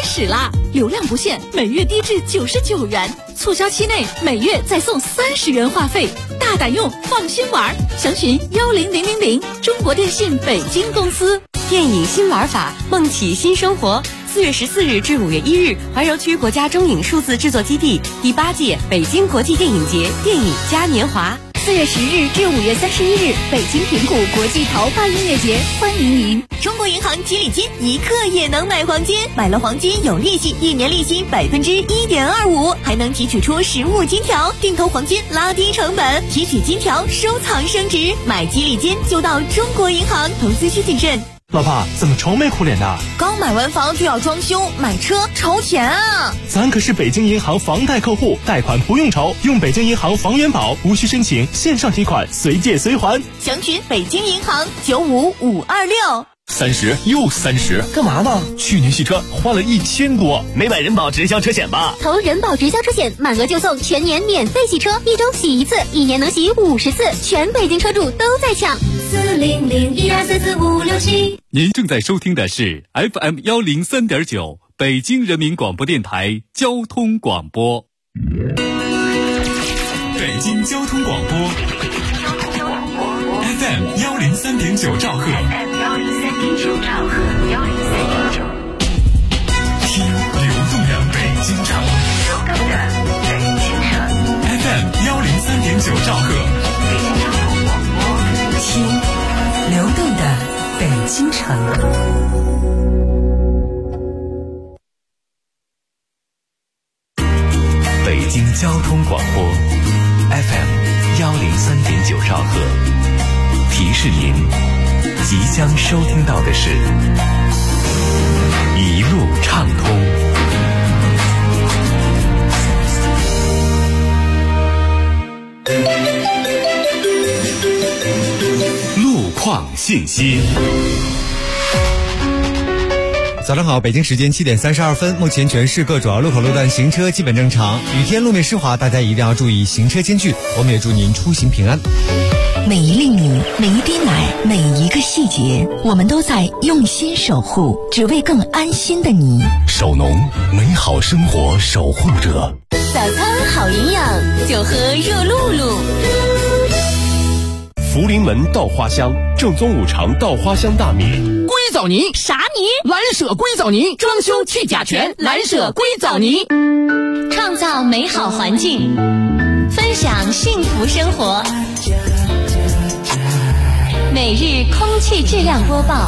始啦！流量不限，每月低至99元，促销期内每月再送30元话费，大胆用，放心玩。详询10000，中国电信北京公司。 电影新玩法，梦起新生活。4月14日至5月1日，怀柔区国家中影数字制作基地第8届北京国际电影节电影嘉年华。 4月10日至5月31日，北京平谷国际桃花音乐节，欢迎您！ 中国银行吉利金一刻也能买黄金，买了黄金有利息，1年利息1.25%，还能提取出实物金条，定投黄金拉低成本，提取金条收藏升值。买吉利金就到中国银行，投资需谨慎。 老爸，怎么愁眉苦脸的？ 刚买完房就要装修，买车愁钱啊！ 咱可是北京银行房贷客户，贷款不用愁，用北京银行房元宝，无需申请，线上提款，随借随还。 详询北京银行95526。 30又30，干嘛呢？去年洗车花了1000多，没买人保直销车险吧？ 投人保直销车险，满额就送全年免费洗车，1周洗1次，1年能洗50次，全北京车主都在抢。40012445567。 您正在收听的是 FM 103.9北京人民广播电台交通广播。 北京交通广播 FM 103.9兆赫。听流动的北京城。FM 103.9兆赫。 听流动的北京城。 北京交通广播 FM 103.9兆赫，提示您即将收听到的是一路畅通。路况信息。 早上好，北京时间7点32分，目前全市各主要路口路段行车基本正常。雨天路面湿滑，大家一定要注意行车间距。我们也祝您出行平安。 每一粒米，每一滴奶，每一个细节，我们都在用心守护，只为更安心的你。 守农，美好生活守护者。 早餐好营养，就喝热露露。 福临门稻花香，正宗5常稻花香大米。 硅藻泥啥泥？ 蓝舍硅藻泥，装修去甲醛，蓝舍硅藻泥。 创造美好环境，分享幸福生活。每日空气质量播报。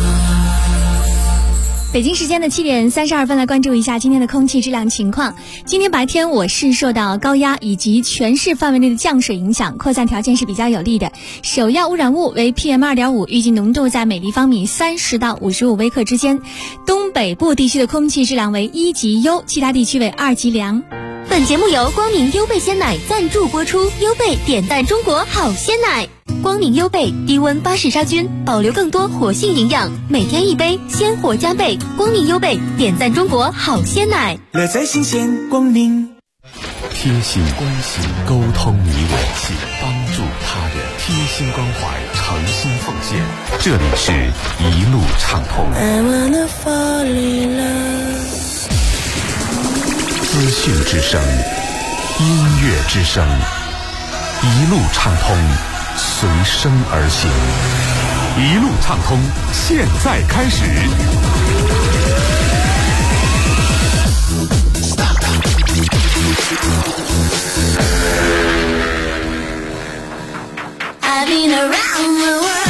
北京时间的7点32分，来关注一下今天的空气质量情况。今天白天我市受到高压以及全市范围内的降水影响，扩散条件是比较有利的。首要污染物为 PM2.5， 预计浓度在每立方米30到55微克之间。东北部地区的空气质量为1级优，其他地区为2级良。 本节目由光明优贝鲜奶赞助播出，优贝点赞中国好鲜奶。光明优贝低温巴氏杀菌，保留更多活性营养，每天1杯，鲜活加倍。光明优贝点赞中国好鲜奶， 乐在新鲜光明。 贴心关心，沟通你我，帮助他人，贴心关怀，诚心奉献。这里是一路畅通。资讯之声，音乐之声，一路畅通，随声而行。一路畅通，现在开始。 I've been around the world.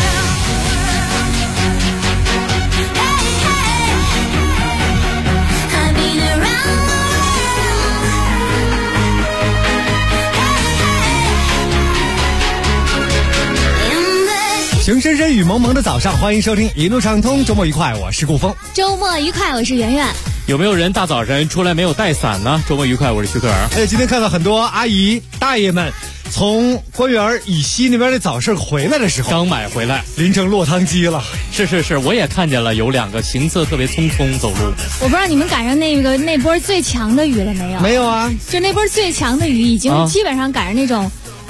情深深雨蒙蒙的早上，欢迎收听一路畅通，周末愉快，我是顾峰。 周末愉快，我是圆圆。 有没有人大早晨出来没有带伞呢？周末愉快，我是徐克尔。 今天看到很多阿姨大爷们从官园以西那边的早市回来的时候， 刚买回来， 淋成落汤鸡了。 是，我也看见了，有2个行色特别匆匆走路。 我不知道你们赶上那波最强的雨了没有？ 没有啊， 就那波最强的雨已经基本上赶上那种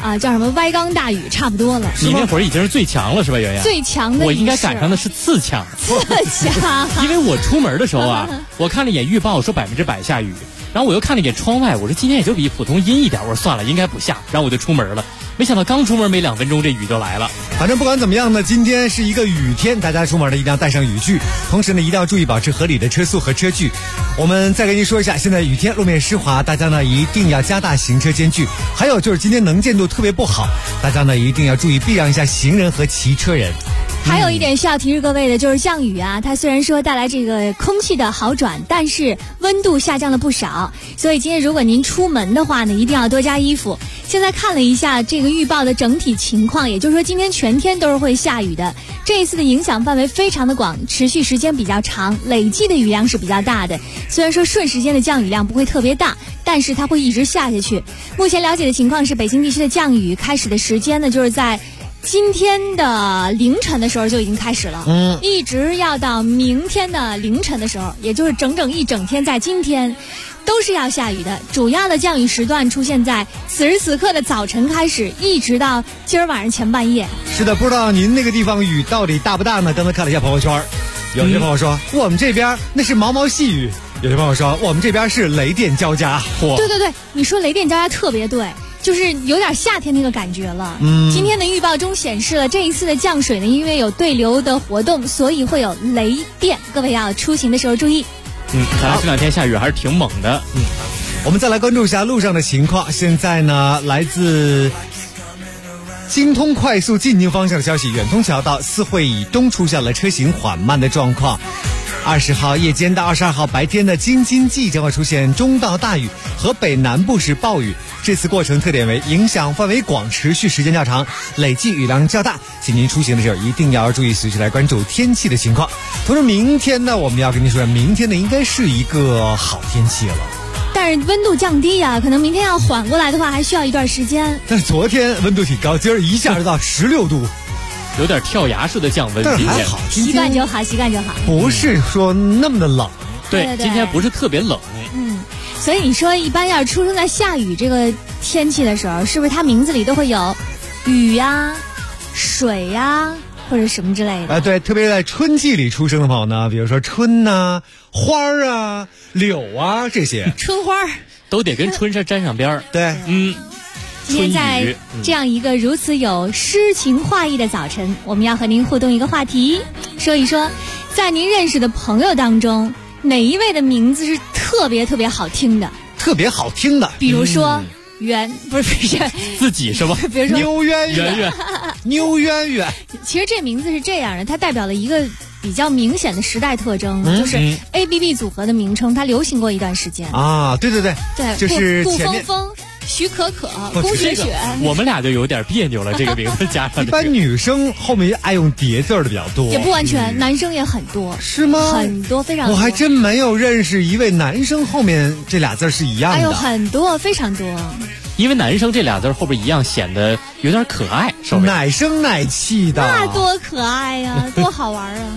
叫什么歪缸大雨差不多了。 你那会儿已经是最强了是吧，圆圆？ 最强的， 我应该赶上的是次强。 次强， 因为我出门的时候啊，我看了一眼预报说100%下雨，然后我又看了一眼窗外，我说今天也就比普通阴一点，我说算了，应该不下，然后我就出门了。没想到刚出门没2分钟，这雨就来了。 反正不管怎么样呢，今天是一个雨天，大家出门呢一定要带上雨具，同时呢一定要注意保持合理的车速和车距。我们再跟您说一下，现在雨天路面湿滑，大家呢一定要加大行车间距。还有就是今天能见度特别不好，大家呢一定要注意避让一下行人和骑车人。 还有一点需要提示各位的就是降雨啊，它虽然说带来这个空气的好转，但是温度下降了不少，所以今天如果您出门的话呢，一定要多加衣服。现在看了一下这个预报的整体情况，也就是说今天全天都是会下雨的。这一次的影响范围非常的广，持续时间比较长，累计的雨量是比较大的。虽然说瞬时间的降雨量不会特别大，但是它会一直下下去。目前了解的情况是，北京地区的降雨开始的时间呢，就是在今天的凌晨的时候就已经开始了，一直要到明天的凌晨的时候，也就是整整一整天，在今天都是要下雨的。主要的降雨时段出现在此时此刻的早晨开始，一直到今儿晚上前半夜。 是的，不知道您那个地方雨到底大不大呢？刚才看了一下朋友圈，有些朋友说我们这边那是毛毛细雨，有些朋友说我们这边是雷电交加。 对对对，你说雷电交加特别对，就是有点夏天那个感觉了。今天的预报中显示了这一次的降水呢，因为有对流的活动，所以会有雷电，各位要出行的时候注意。 看来这2天下雨还是挺猛的。 我们再来关注一下路上的情况。现在呢，来自京通快速进京方向的消息，远通桥到四惠以东出现了车行缓慢的状况。20号夜间到22号白天的京津冀将会出现中到大雨，河北南部是暴雨。这次过程特点为影响范围广，持续时间较长，累计雨量较大，请您出行的时候一定要注意随时来关注天气的情况。同时明天呢，我们要跟您说，明天呢应该是一个好天气了， 但是温度降低啊，可能明天要缓过来的话还需要一段时间。 但是昨天温度挺高，今儿一下就到16度， 有点跳崖式的降温。 但是还好， 习惯就好，习惯就好， 不是说那么的冷。 对，今天不是特别冷。 所以你说一般要是出生在下雨这个天气的时候，是不是它名字里都会有雨呀、水呀或者什么之类的？ 对，特别在春季里出生的朋友呢，比如说春啊、花啊、柳啊这些， 春花都得跟春上沾上边儿。 对， 今天在这样一个如此有诗情画意的早晨，我们要和您互动一个话题，说一说在您认识的朋友当中，哪一位的名字是特别特别好听的？ 特别好听的， 比如说不是自己是吧？ 比如说牛圆圆、牛圆圆。 其实这名字是这样的，它代表了一个比较明显的时代特征，就是 ABB 组合的名称，它流行过一段时间啊。对，就是顾峰峰、徐可可、龚雪雪， 我们俩就有点别扭了。这个名字加上一般女生后面爱用叠字的比较多， 也不完全，男生也很多。 是吗？ 很多，非常多。 我还真没有认识一位男生后面这俩字是一样的。 哎呦，很多，非常多。 因为男生这俩字后边一样，显得有点可爱， 奶声奶气的， 那多可爱呀，多好玩啊！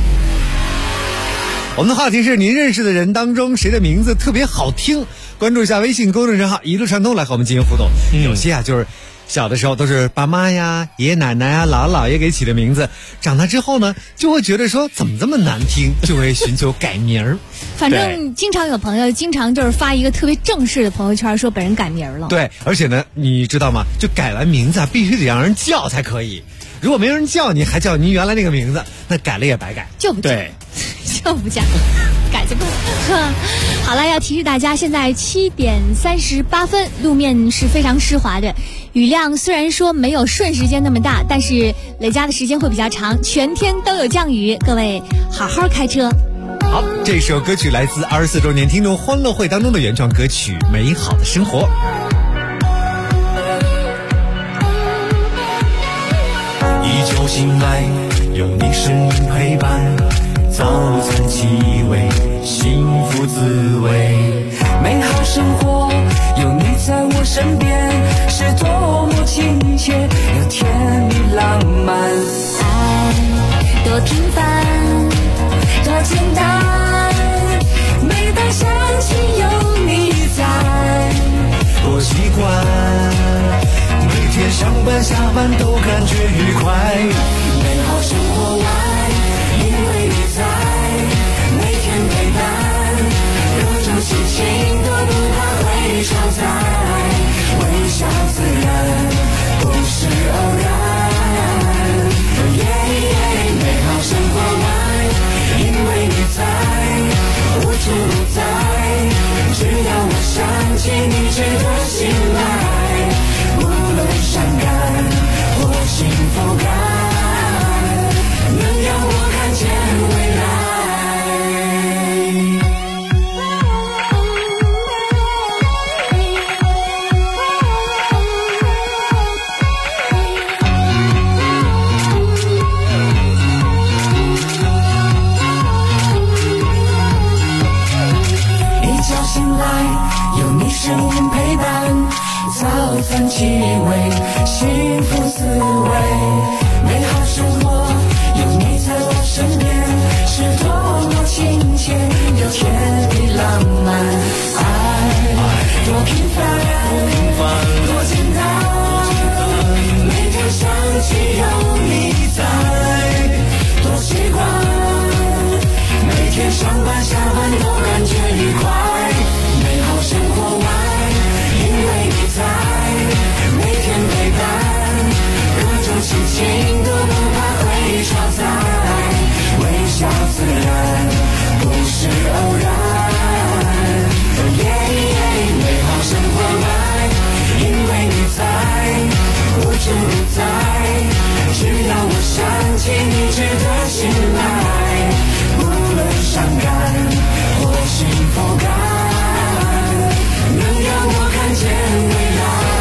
我们的话题是您认识的人当中谁的名字特别好听？关注一下微信公众账号一路畅通来和我们进行互动。有些就是小的时候都是爸妈呀、爷爷奶奶呀、姥姥姥爷给起的名字，长大之后呢就会觉得说怎么这么难听，就会寻求改名儿。 反正经常有朋友经常就是发一个特别正式的朋友圈，说本人改名了。 对，而且呢你知道吗，就改完名字必须得让人叫才可以，如果没人叫你还叫您原来那个名字，那改了也白改。 就不叫，就不叫，改就不好了。要提示大家，现在7点38分，路面是非常湿滑的，雨量虽然说没有瞬时间那么大，但是累加的时间会比较长，全天都有降雨，各位好好开车。 好，这首歌曲来自24周年听众欢乐会当中的原创歌曲《美好的生活》。 依旧醒来，有你身影陪伴，早餐气味，幸福滋味，美好生活，有你在我身边，是多么亲切又甜蜜浪漫。 爱多平凡，多简单，每当想起有你在， 多习惯，每天起你值得信赖，无论伤感或幸福感，能让我看见未来。声音陪伴，早餐气味，幸福滋味，美好生活有你在我身边，是多么亲切又甜蜜浪漫。爱多平凡，多简单，每天想起有你在，多习惯，每天上班下班都感觉愉快。美好生活完，因为你在，每天陪伴，各种心情都不怕会超载，微笑自然，不是偶然。美好生活完，因为你在，无处不在，只要我想起你值得信赖，无论伤感或幸福感，能让我看见未来。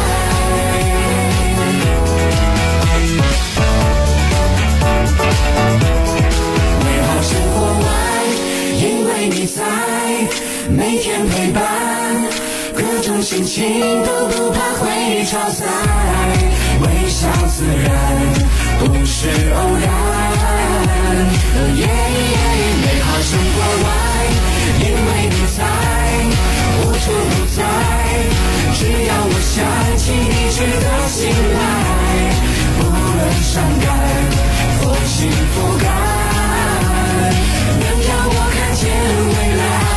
美好生活完，因为你在，每天陪伴，各种心情都不怕会超载，微笑自然，不是偶然。美好生活完，因为你在，无处不在，只要我想起你值得信赖，无论伤感或幸福感，能让我看见未来。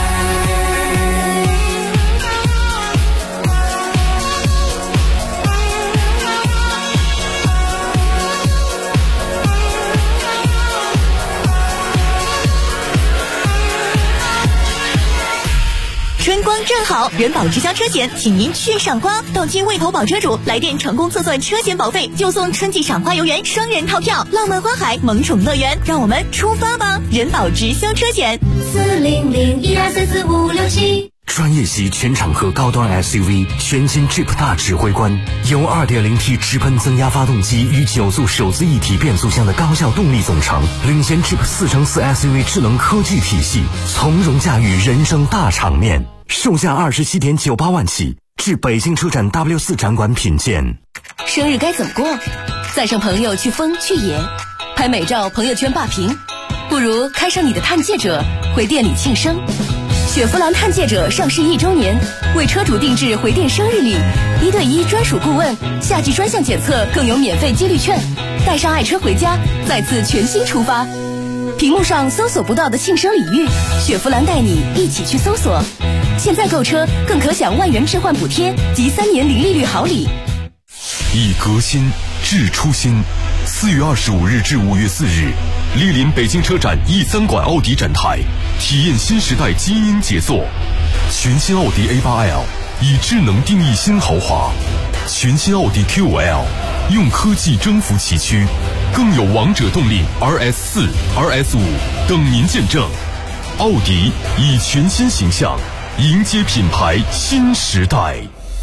春光正好，人保直销车险，请您去赏花。到今未投保车主来电成功测算车险保费，就送春季赏花游园双人套票，浪漫花海萌宠乐园，让我们出发吧！人保直销车险，40012344567。 专业级全场合高端 SUV 全新 Jeep 大指挥官，由 2.0T 直喷增压发动机与9速手自一体变速箱的高效动力总成，领先 Jeep 4×4 SUV 智能科技体系，从容驾驭人生大场面。售价27.98万起，至北京车展 W4 展馆品鉴。 生日该怎么过？载上朋友去疯去野，拍美照朋友圈霸屏，不如开上你的探界者，回店里庆生。雪佛兰探界者上市1周年，为车主定制回电生日礼，1对1专属顾问，夏季专项检测更有免费激励券，带上爱车回家，再次全新出发。屏幕上搜索不到的庆生礼遇，雪佛兰带你一起去搜索。现在购车更可享万元置换补贴及3年零利率好礼。 以革新致初心。4月25日至5月4日，莅临北京车展E3馆奥迪展台，体验新时代基因杰作。全新奥迪 A8L 以智能定义新豪华，全新奥迪 Q5L 用科技征服崎岖，更有王者动力 RS4、RS5 等您见证。奥迪以全新形象迎接品牌新时代。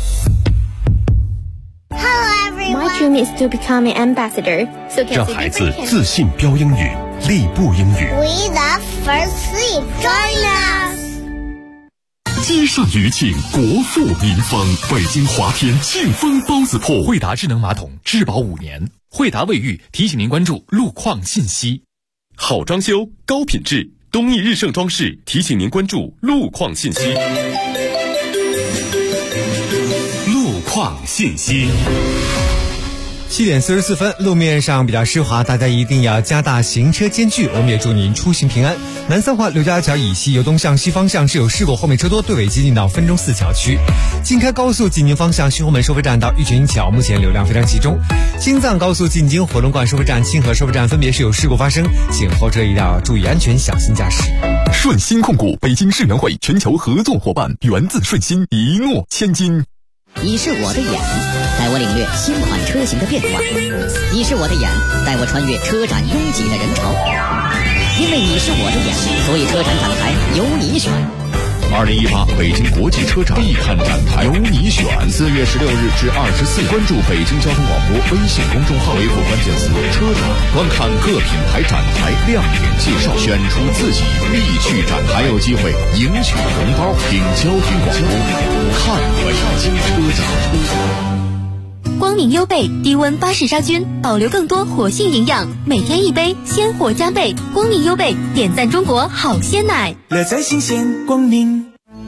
My dream is to become an ambassador. So 让孩子自信标英语，立步英语。 We love first sleep. Join us. 接上余庆，国富民丰。北京华天庆丰包子铺， 惠达智能马桶质保5年。惠达卫浴提醒您关注路况信息。 好装修，高品质，东义日盛装饰提醒您关注路况信息。路况信息。 7点44分，路面上比较湿滑，大家一定要加大行车间距。我们也祝您出行平安。南三环刘家桥以西由东向西方向是有事故，后面车多，对尾接近到分钟寺桥区。京开高速进京方向西红门收费站到玉泉桥，目前流量非常集中。京藏高速进京火龙观收费站、清河收费站分别是有事故发生，请后车一定要注意安全，小心驾驶。 顺心控股，北京世园会全球合作伙伴，源自顺心，一诺千金。 你是我的眼，带我领略新款车型的变化；你是我的眼，带我穿越车展拥挤的人潮。因为你是我的眼，所以车展展台由你选。 2018北京国际车展必看展台，由你选。4月16日至24日，关注北京交通广播微信公众号，回复关键词“车展”，观看各品牌展台亮点介绍，选出自己必去展台，还有机会赢取红包。听交通广播，看北京车展。 光明优贝低温巴氏杀菌，保留更多活性营养，每天一杯，鲜活加倍。光明优贝点赞中国好鲜奶， 乐在新鲜光明。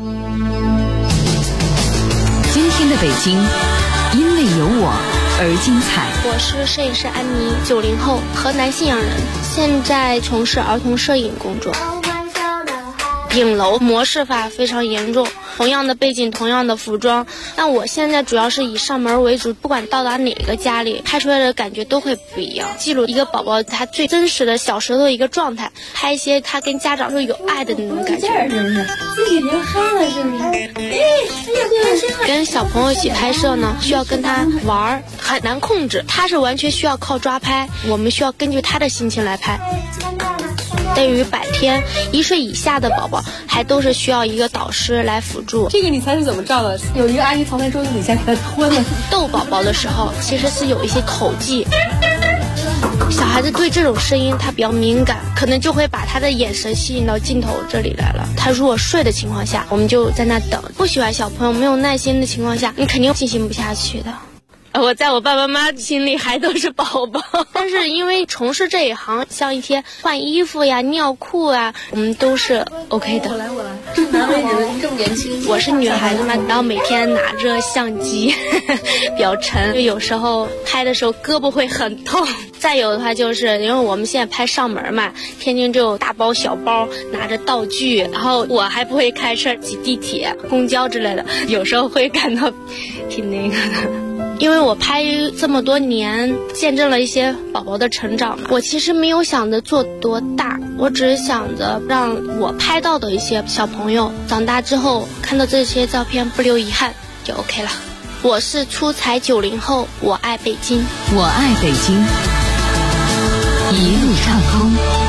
今天的北京，因为有我而精彩。 我是摄影师安妮，90后，河南信阳人，现在从事儿童摄影工作。影楼模式法非常严重，同样的背景，同样的服装，但我现在主要是以上门为主，不管到达哪个家里，拍出来的感觉都会不一样，记录一个宝宝他最真实的小时候的一个状态，拍一些他跟家长是有爱的那种感觉。是不是自己流汗了？是不是？跟小朋友一起拍摄呢，需要跟他玩，很难控制，他是完全需要靠抓拍，我们需要根据他的心情来拍。对于百天1岁以下的宝宝，还都是需要一个导师来辅助。 这个你猜是怎么照的？有一个阿姨藏在桌子底下给他吞了。 逗宝宝的时候，其实是有一些口技。小孩子对这种声音他比较敏感，可能就会把他的眼神吸引到镜头这里来了。他如果睡的情况下，我们就在那等。不喜欢小朋友没有耐心的情况下，你肯定进行不下去的。我在我爸爸妈妈心里还都是宝宝，但是因为从事这一行，像一些换衣服呀、尿裤啊，我们都是 OK 的。我来， 难为你们这么年轻。 我是女孩子嘛，然后每天拿着相机，比较沉，就有时候拍的时候胳膊会很痛。再有的话就是因为我们现在拍上门嘛，天津就有大包小包，拿着道具，然后我还不会开车、挤地铁、公交之类的，有时候会感到挺那个的。因为我拍这么多年，见证了一些宝宝的成长，我其实没有想着做多大，我只是想着让我拍到的一些小朋友长大之后看到这些照片不留遗憾就 OK 了。我是出彩90后，我爱北京， 我爱北京，一路畅通。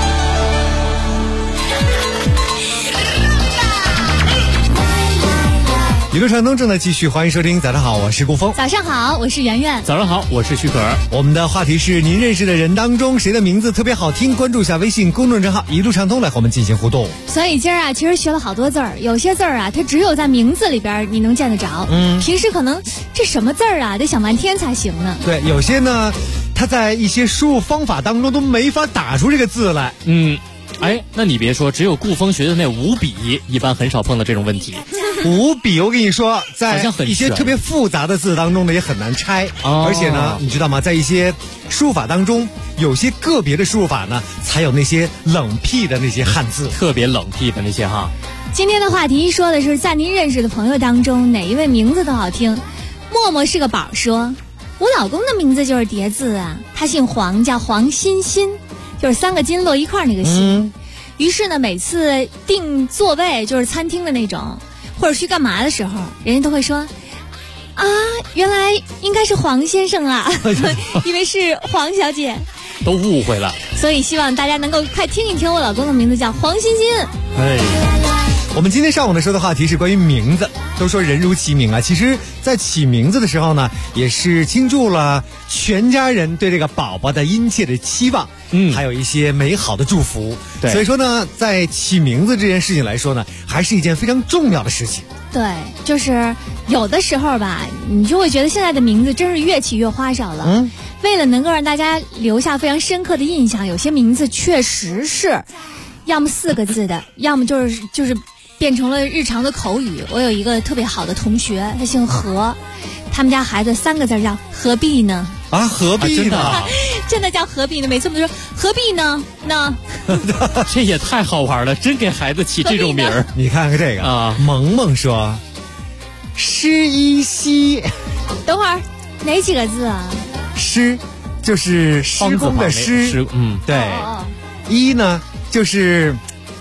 一路畅通正在继续，欢迎收听。早上好，我是顾峰。 早上好，我是圆圆。 早上好，我是徐可儿。 我们的话题是您认识的人当中谁的名字特别好听？关注一下微信公众账号一路畅通来和我们进行互动。 所以今儿啊，其实学了好多字儿，有些字儿啊，它只有在名字里边你能见得着。平时可能这什么字儿啊，得想半天才行呢。 对，有些呢，它在一些输入方法当中都没法打出这个字来。 哎，那你别说，只有顾峰学的那5笔，一般很少碰到这种问题。 5笔，我跟你说，在一些特别复杂的字当中呢，也很难拆。而且呢，你知道吗？在一些输入法当中，有些个别的输入法呢，才有那些冷僻的那些汉字， 特别冷僻的那些哈。 今天的话题说的是，在您认识的朋友当中，哪一位名字都好听？默默是个宝说，我老公的名字就是叠字啊，他姓黄，叫黄欣欣。就是3个金摞一块那个心。于是呢，每次订座位，就是餐厅的那种，或者去干嘛的时候，人家都会说啊，原来应该是黄先生啊，因为是黄小姐， 都误会了。 所以希望大家能够快听一听，我老公的名字叫黄欣欣。 我们今天上午的说的话题是关于名字，都说人如其名啊。其实，在起名字的时候呢，也是倾注了全家人对这个宝宝的殷切的期望，还有一些美好的祝福。 对， 所以说呢，在起名字这件事情来说呢，还是一件非常重要的事情。 对，就是有的时候吧，你就会觉得现在的名字真是越起越花哨了。为了能够让大家留下非常深刻的印象，有些名字确实是，要么4个字的，要么就是变成了日常的口语。我有一个特别好的同学，他姓何，他们家孩子3个字叫何必呢？ 啊，何必呢？ 真的叫何必呢？每次我们都说何必呢？ 这也太好玩了，真给孩子起这种名儿。 你看看这个啊，萌萌说，施一熙。 等会儿哪几个字啊？ 施就是施工的施， 对。 一呢就是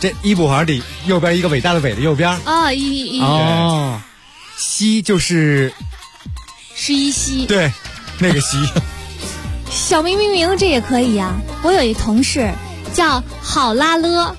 这一补行底右边一个伟大的伟的右边哦， 西就是 11西， 对，那个西。 小明这也可以啊。我有一同事叫好拉勒，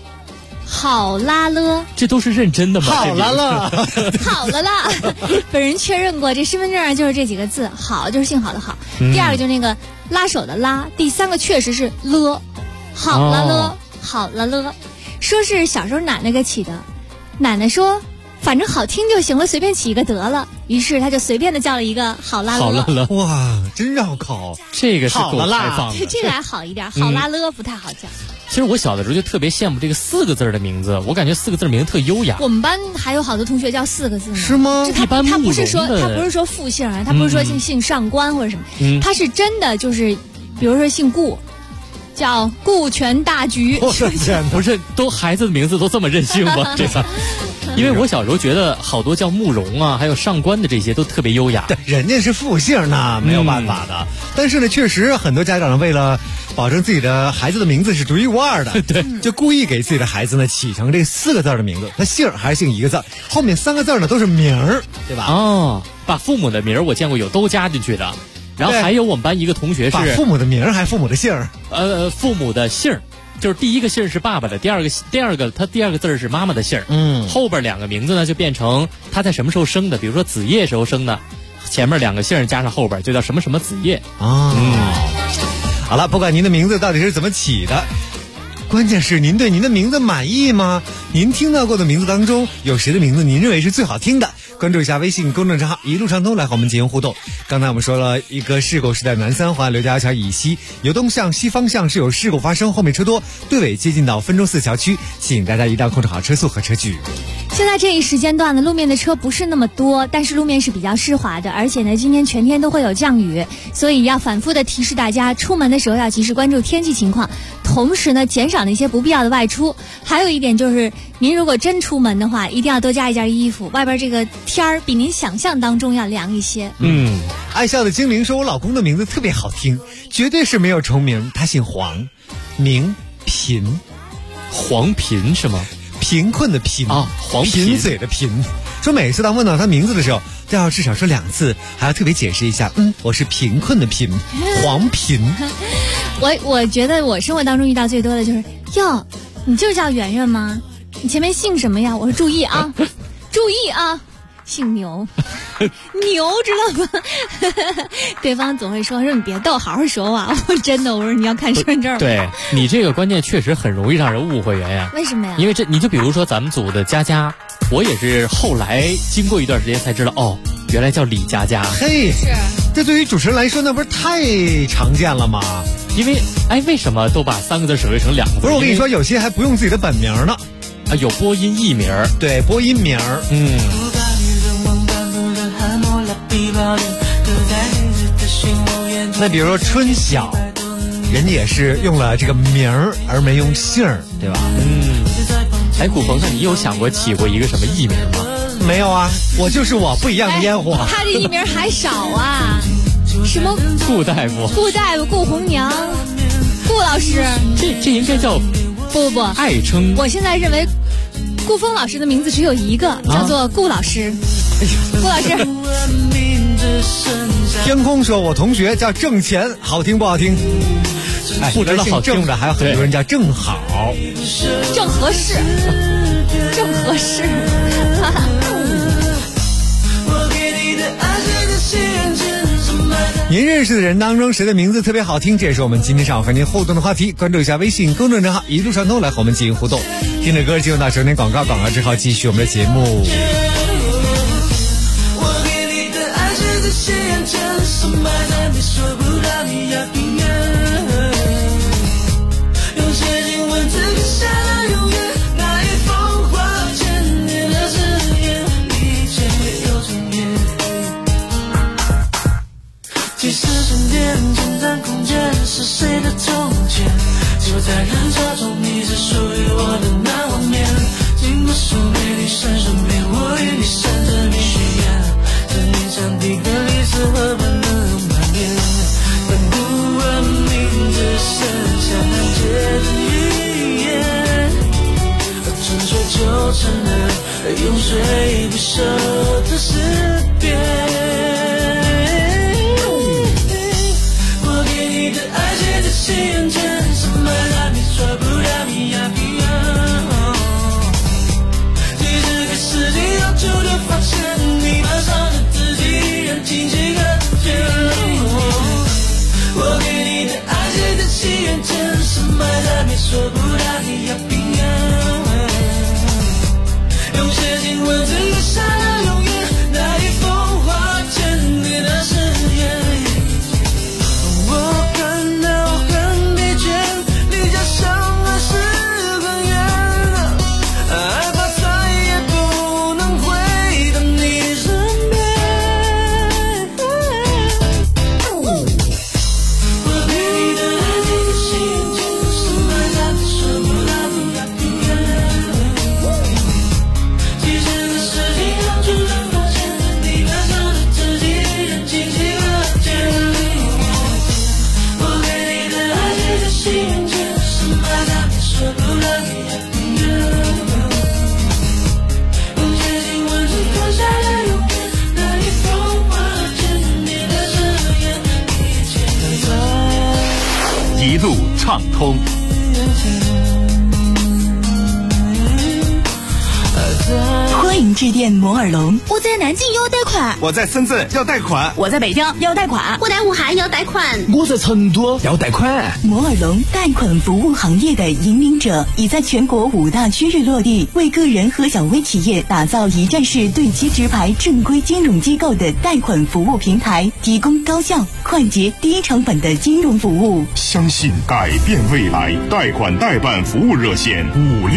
这都是认真的吗？ 好拉勒， 好了啦。本人确认过，这身份证上就是这几个字，好就是姓郝的好，第二个就是那个拉手的拉，第三个确实是了，好拉勒，好拉勒。说是小时候奶奶给起的，奶奶说反正好听就行了，随便起一个得了。于是他就随便的叫了一个好拉勒。 哇，真绕口， 这个是够开放的。 这个还好一点，好拉勒不太好叫。 其实我小的时候就特别羡慕这个4个字的名字，我感觉4个字名字特优雅。 我们班还有好多同学叫4个字呢。 是吗？ 他不是说复姓啊，他不是说姓上官或者什么，他是真的就是，比如说姓顾。叫顾全大局， 不是都孩子的名字都这么任性吗？这个，因为我小时候觉得好多叫慕容啊，还有上官的这些都特别优雅。 对，人家是复姓呢，没有办法的。但是呢，确实很多家长为了保证自己的孩子的名字是独一无二的， 对， 就故意给自己的孩子呢起成这4个字的名字，他姓还是姓1个字，后面3个字呢都是名儿，对吧？ 哦，把父母的名儿我见过有都加进去的。然后还有我们班一个同学是把父母的名儿还父母的姓儿， 父母的姓儿，就是第一个姓是爸爸的，第二个他第二个字是妈妈的姓儿，后边2个名字呢就变成他在什么时候生的，比如说子夜时候生的，前面2个姓加上后边就叫什么什么子夜啊。好了，不管您的名字到底是怎么起的，关键是您对您的名字满意吗？您听到过的名字当中有谁的名字您认为是最好听的？关注一下微信公众账号一路畅通来和我们进行互动。刚才我们说了一个事故是在南三环刘家桥以西，由东向西方向是有事故发生，后面车多，队尾接近到分钟寺桥区，请大家一定要控制好车速和车距。 现在这一时间段呢，路面的车不是那么多，但是路面是比较湿滑的，而且呢今天全天都会有降雨，所以要反复的提示大家出门的时候要及时关注天气情况，同时呢减少那些不必要的外出。还有一点就是您如果真出门的话，一定要多加一件衣服，外边这个天儿比您想象当中要凉一些。 爱笑的精灵说我老公的名字特别好听，绝对是没有重名，他姓黄，名贫。 黄贫是吗？ 贫困的贫啊，黄贫嘴的贫。说每次当问到他名字的时候，都要至少说2次，还要特别解释一下，我是贫困的贫，黄贫。 我觉得我生活当中遇到最多的就是，哟，你就叫圆圆吗？你前面姓什么呀？我说注意啊，注意啊，姓牛，牛知道吗？对方总会说你别逗，好好说话。我真的，我说你要看身份证。 对你这个关键确实很容易让人误会，圆圆。 为什么呀？ 因为你就比如说咱们组的佳佳，我也是后来经过一段时间才知道，哦，原来叫李佳佳。 嘿，是，这对于主持人来说那不是太常见了吗？ 因为为什么都把3个字省略成2个字？ 不是，我跟你说，有些还不用自己的本名呢。 有播音艺名， 对，播音名。那比如说春晓，人家也是用了这个名儿而没用姓儿，对吧？ 古鹏，那你有想过起过一个什么艺名吗？ 没有啊，我就是我，不一样的烟火。 他的艺名还少啊，什么顾大夫、 顾红娘、顾老师， 这应该叫不爱称。 我现在认为顾峰老师的名字只有一个，叫做顾老师。顾老师。 天空说我同学叫挣钱，好听不好听？ 不知道好听正的还有很多人叫正好， 正合适，正合适。 您认识的人当中谁的名字特别好听？这也是我们今天上午和您互动的话题。关注一下微信公众账号一路畅通来和我们进行互动。听着歌进入到10点广告之后继续我们的节目。 是谁的中间？就在人潮中，你是属于我的那画面。经过数美丽闪烁美，我与你闪着你许愿。这一场的歌里是和本能满面，但不问你用谁不舍得识别？我给你的爱写在心愿签上，埋在你说不了你呀你呀。几十个世纪后，突然发现你马上的自己让亲戚看见。我给你的爱写在心愿签上，埋在你说不了你呀你呀。用写进文字留下了永远，那一封话千年的誓言。我感到很疲倦，离家乡还是很远，害怕再也不能回到你身边。我给你的爱写在心愿签上，埋在你说不了你呀你呀。 一路畅通。 欢迎致电摩尔龙。 我在南京要贷款， 我在深圳要贷款， 我在北京要贷款， 我在武汉要贷款， 我在成都要贷款。 摩尔龙贷款服务行业的引领者，已在全国5大区域落地，为个人和小微企业打造一站式对接直排正规金融机构的贷款服务平台，提供高效、快捷、低成本的金融服务。 相信改变未来，贷款代办服务热线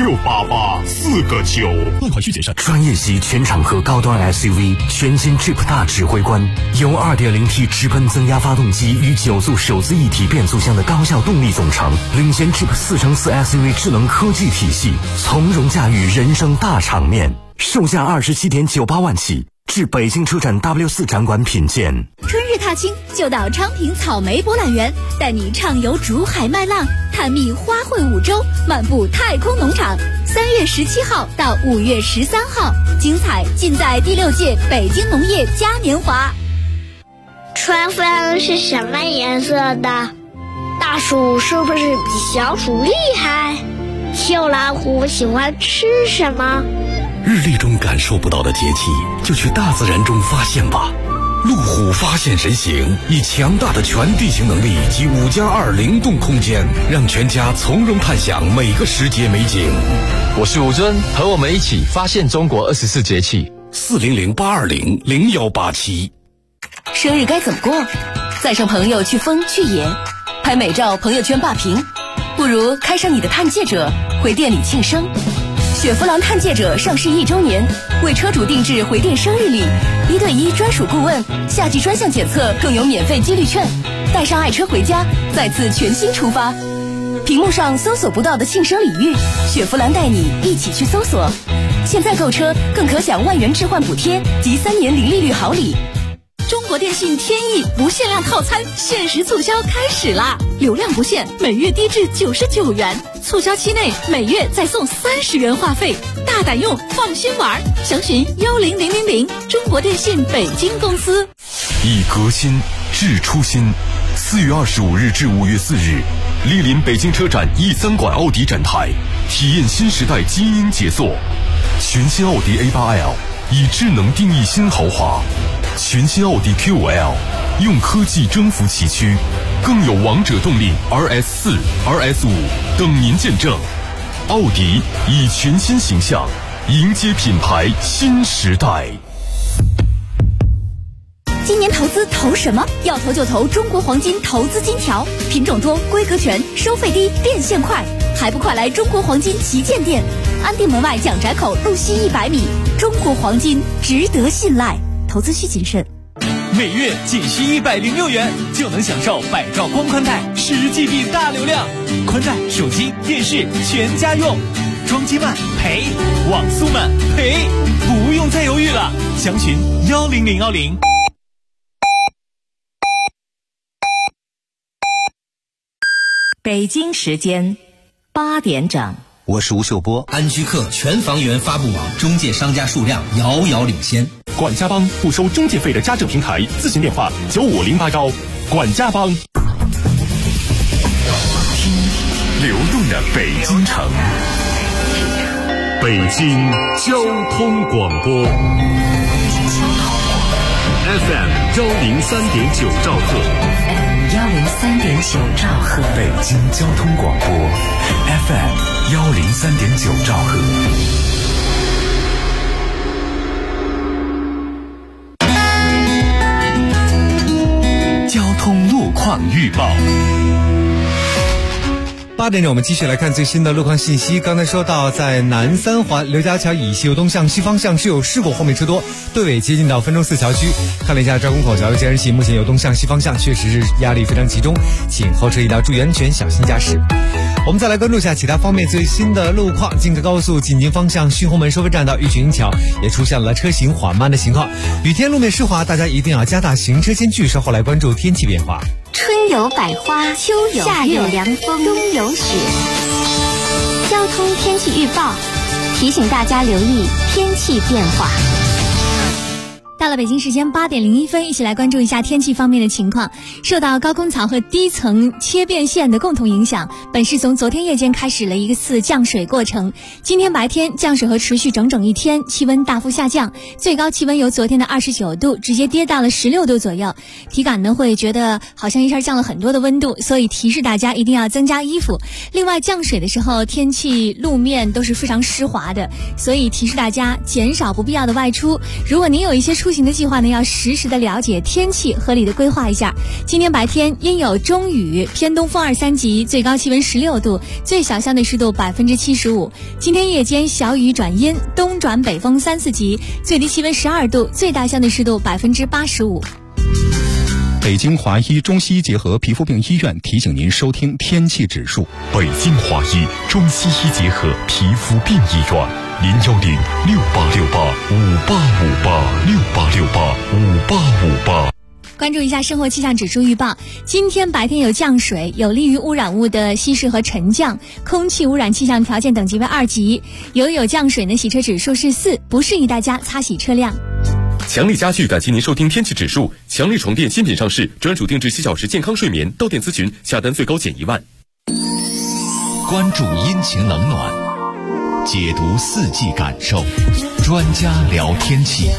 5688-4个9。 贷款需谨慎。 专业级全场合高端 SUV 全新 Jeep 大指挥官，由 2.0T 直喷增压发动机与9速手自一体变速箱的高效动力总成，领先 Jeep 4×4 SUV 智能科技体系，从容驾驭人生大场面。售价27.98万起，至北京车展 W4 展馆品鉴。 春日踏青就到昌平草莓博览园，带你畅游竹海麦浪，探秘花卉五洲，漫步太空农场。3月17号到5月13号，精彩尽在第6届北京农业嘉年华。 春分是什么颜色的？大树是不是比小鼠厉害？小老虎喜欢吃什么？ 日历中感受不到的节气，就去大自然中发现吧。路虎发现神行，以强大的全地形能力及5+2灵动空间，让全家从容探享每个时节美景。 我是吴尊，和我们一起发现中国24节气。 400-820-0187。 生日该怎么过？载上朋友去疯去野，拍美照朋友圈霸屏，不如开上你的探界者，回店里庆生。雪佛兰探界者上市1周年，为车主定制回店生日礼，1对1专属顾问，夏季专项检测更有免费激励券，带上爱车回家，再次全新出发。屏幕上搜索不到的庆生礼遇，雪佛兰带你一起去搜索。现在购车更可享万元置换补贴及3年零利率好礼。 中国电信天翼不限量套餐限时促销开始啦！流量不限，每月低至99元，促销期内每月再送30元话费，大胆用，放心玩。详询10000，中国电信北京公司。 以革新致初心。4月25日至5月4日，莅临北京车展E3馆奥迪展台，体验新时代基因杰作。全新奥迪 A8L 以智能定义新豪华。全新奥迪 Q5L 用科技征服崎岖，更有王者动力 RS4、RS5 等您见证。奥迪以全新形象迎接品牌新时代。 今年投资投什么？要投就投中国黄金投资金条，品种多，规格全，收费低，变现快，还不快来中国黄金旗舰店，安定门外蒋宅口路西100米。中国黄金值得信赖，投资需谨慎。 每月仅需106元就能享受百兆光宽带10GB 大流量，宽带、手机、电视全家用，装机慢赔，网速慢赔，不用再犹豫了。详询10010。 北京时间8点整。 我是吴秀波。 安居客全房源发布网中介商家数量遥遥领先。 管家帮不收中介费的家政平台，咨询电话95081。管家帮。 流动的北京城，北京交通广播 FM 103.9兆赫 103.9兆赫， 北京交通广播 FM 103.9兆赫。交通路况预报。 8点整，我们继续来看最新的路况信息。刚才说到，在南三环刘家桥以西由东向西方向是有事故，后面车多，队尾接近到分钟寺桥区。看了一下赵公口桥的监视器，目前由东向西方向确实是压力非常集中，请后车一定要注意安全，小心驾驶。我们再来关注一下其他方面最新的路况。京格高速进京方向迅红门收费站到玉群桥也出现了车行缓慢的情况。雨天路面湿滑，大家一定要加大行车间距，稍后来关注天气变化。 春有百花，秋有夏有凉风，冬有雪。交通天气预报提醒大家留意天气变化。 到了北京时间8点01分，一起来关注一下天气方面的情况。受到高空槽和低层切变线的共同影响，本市从昨天夜间开始了一次降水过程。今天白天降水和持续整整一天，气温大幅下降，最高气温由昨天的29度直接跌到了16度左右，体感呢会觉得好像一下降了很多的温度，所以提示大家一定要增加衣服。另外降水的时候，天气路面都是非常湿滑的，所以提示大家减少不必要的外出。如果您有一些出行的计划呢，要实时的了解天气，合理的规划一下。今天白天阴有中雨，偏东风2、3级，最高气温16度，最小相对湿度75%。今天夜间小雨转阴，东转北风3、4级，最低气温12度，最大相对湿度85%。 北京华医中西医结合皮肤病医院提醒您收听天气指数。 北京华医中西医结合皮肤病医院，010-6868-5858，6868-5858。 关注一下生活气象指数预报。今天白天有降水，有利于污染物的稀释和沉降，空气污染气象条件等级为2级。由于有降水呢，洗车指数是4，不适宜大家擦洗车辆。 强力家具感谢您收听天气指数。强力床垫新品上市，专属定制7小时健康睡眠，到店咨询，下单最高减1万。 关注阴晴冷暖，解读4季感受，专家聊天气。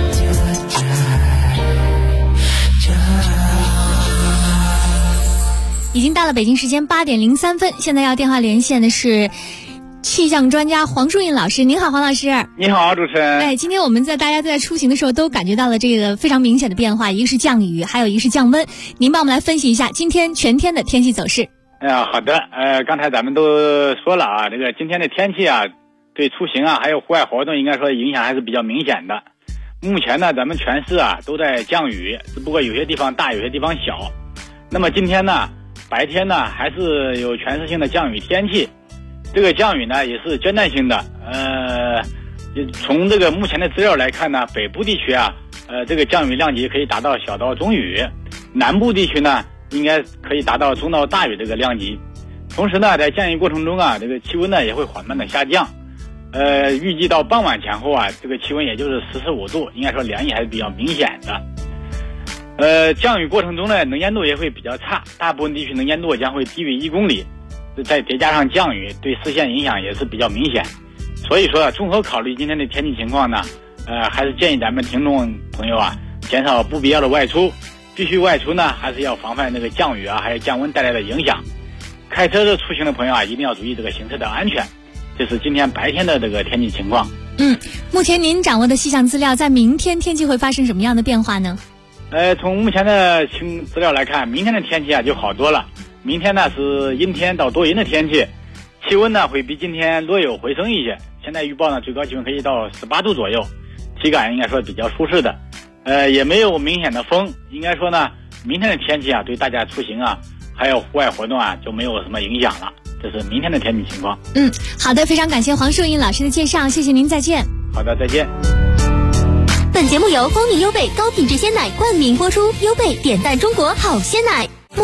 已经到了北京时间8点03分，现在要电话连线的是气象专家黄树印老师。您好，黄老师。 你好，主持人。 今天我们大家在出行的时候都感觉到了这个非常明显的变化，一个是降雨，还有一个是降温。您帮我们来分析一下今天全天的天气走势。 好的。刚才咱们都说了啊，这个今天的天气啊，对出行啊还有户外活动应该说影响还是比较明显的。目前呢，咱们全市啊都在降雨，只不过有些地方大，有些地方小。那么今天呢，白天呢还是有全市性的降雨天气。这个降雨呢也是间断性的，从这个目前的资料来看呢，北部地区啊，这个降雨量级可以达到小到中雨，南部地区呢应该可以达到中到大雨这个量级。同时呢，在降雨过程中啊，这个气温呢也会缓慢的下降，预计到傍晚前后啊，这个气温也就是14-15度，应该说凉意还是比较明显的。降雨过程中呢，能见度也会比较差，大部分地区能见度将会低于1公里。再叠加上降雨，对视线影响也是比较明显。所以说综合考虑今天的天气情况呢，还是建议咱们听众朋友啊，减少不必要的外出。必须外出呢，还是要防范这个降雨啊还有降温带来的影响。开车的出行的朋友啊，一定要注意这个行车的安全。这是今天白天的这个天气情况。 目前您掌握的气象资料，在明天天气会发生什么样的变化呢？ 从目前的资料来看，明天的天气啊就好多了。明天呢是阴天到多云的天气，气温呢会比今天略有回升一些。现在预报呢最高气温可以到18度左右，体感应该说比较舒适的，也没有明显的风。应该说呢，明天的天气啊对大家出行啊还有户外活动啊就没有什么影响了。这是明天的天气情况。 好的，非常感谢黄树印老师的介绍，谢谢您，再见。 好的，再见。 本节目由光明优贝高品质鲜奶冠名播出，优贝点赞中国好鲜奶。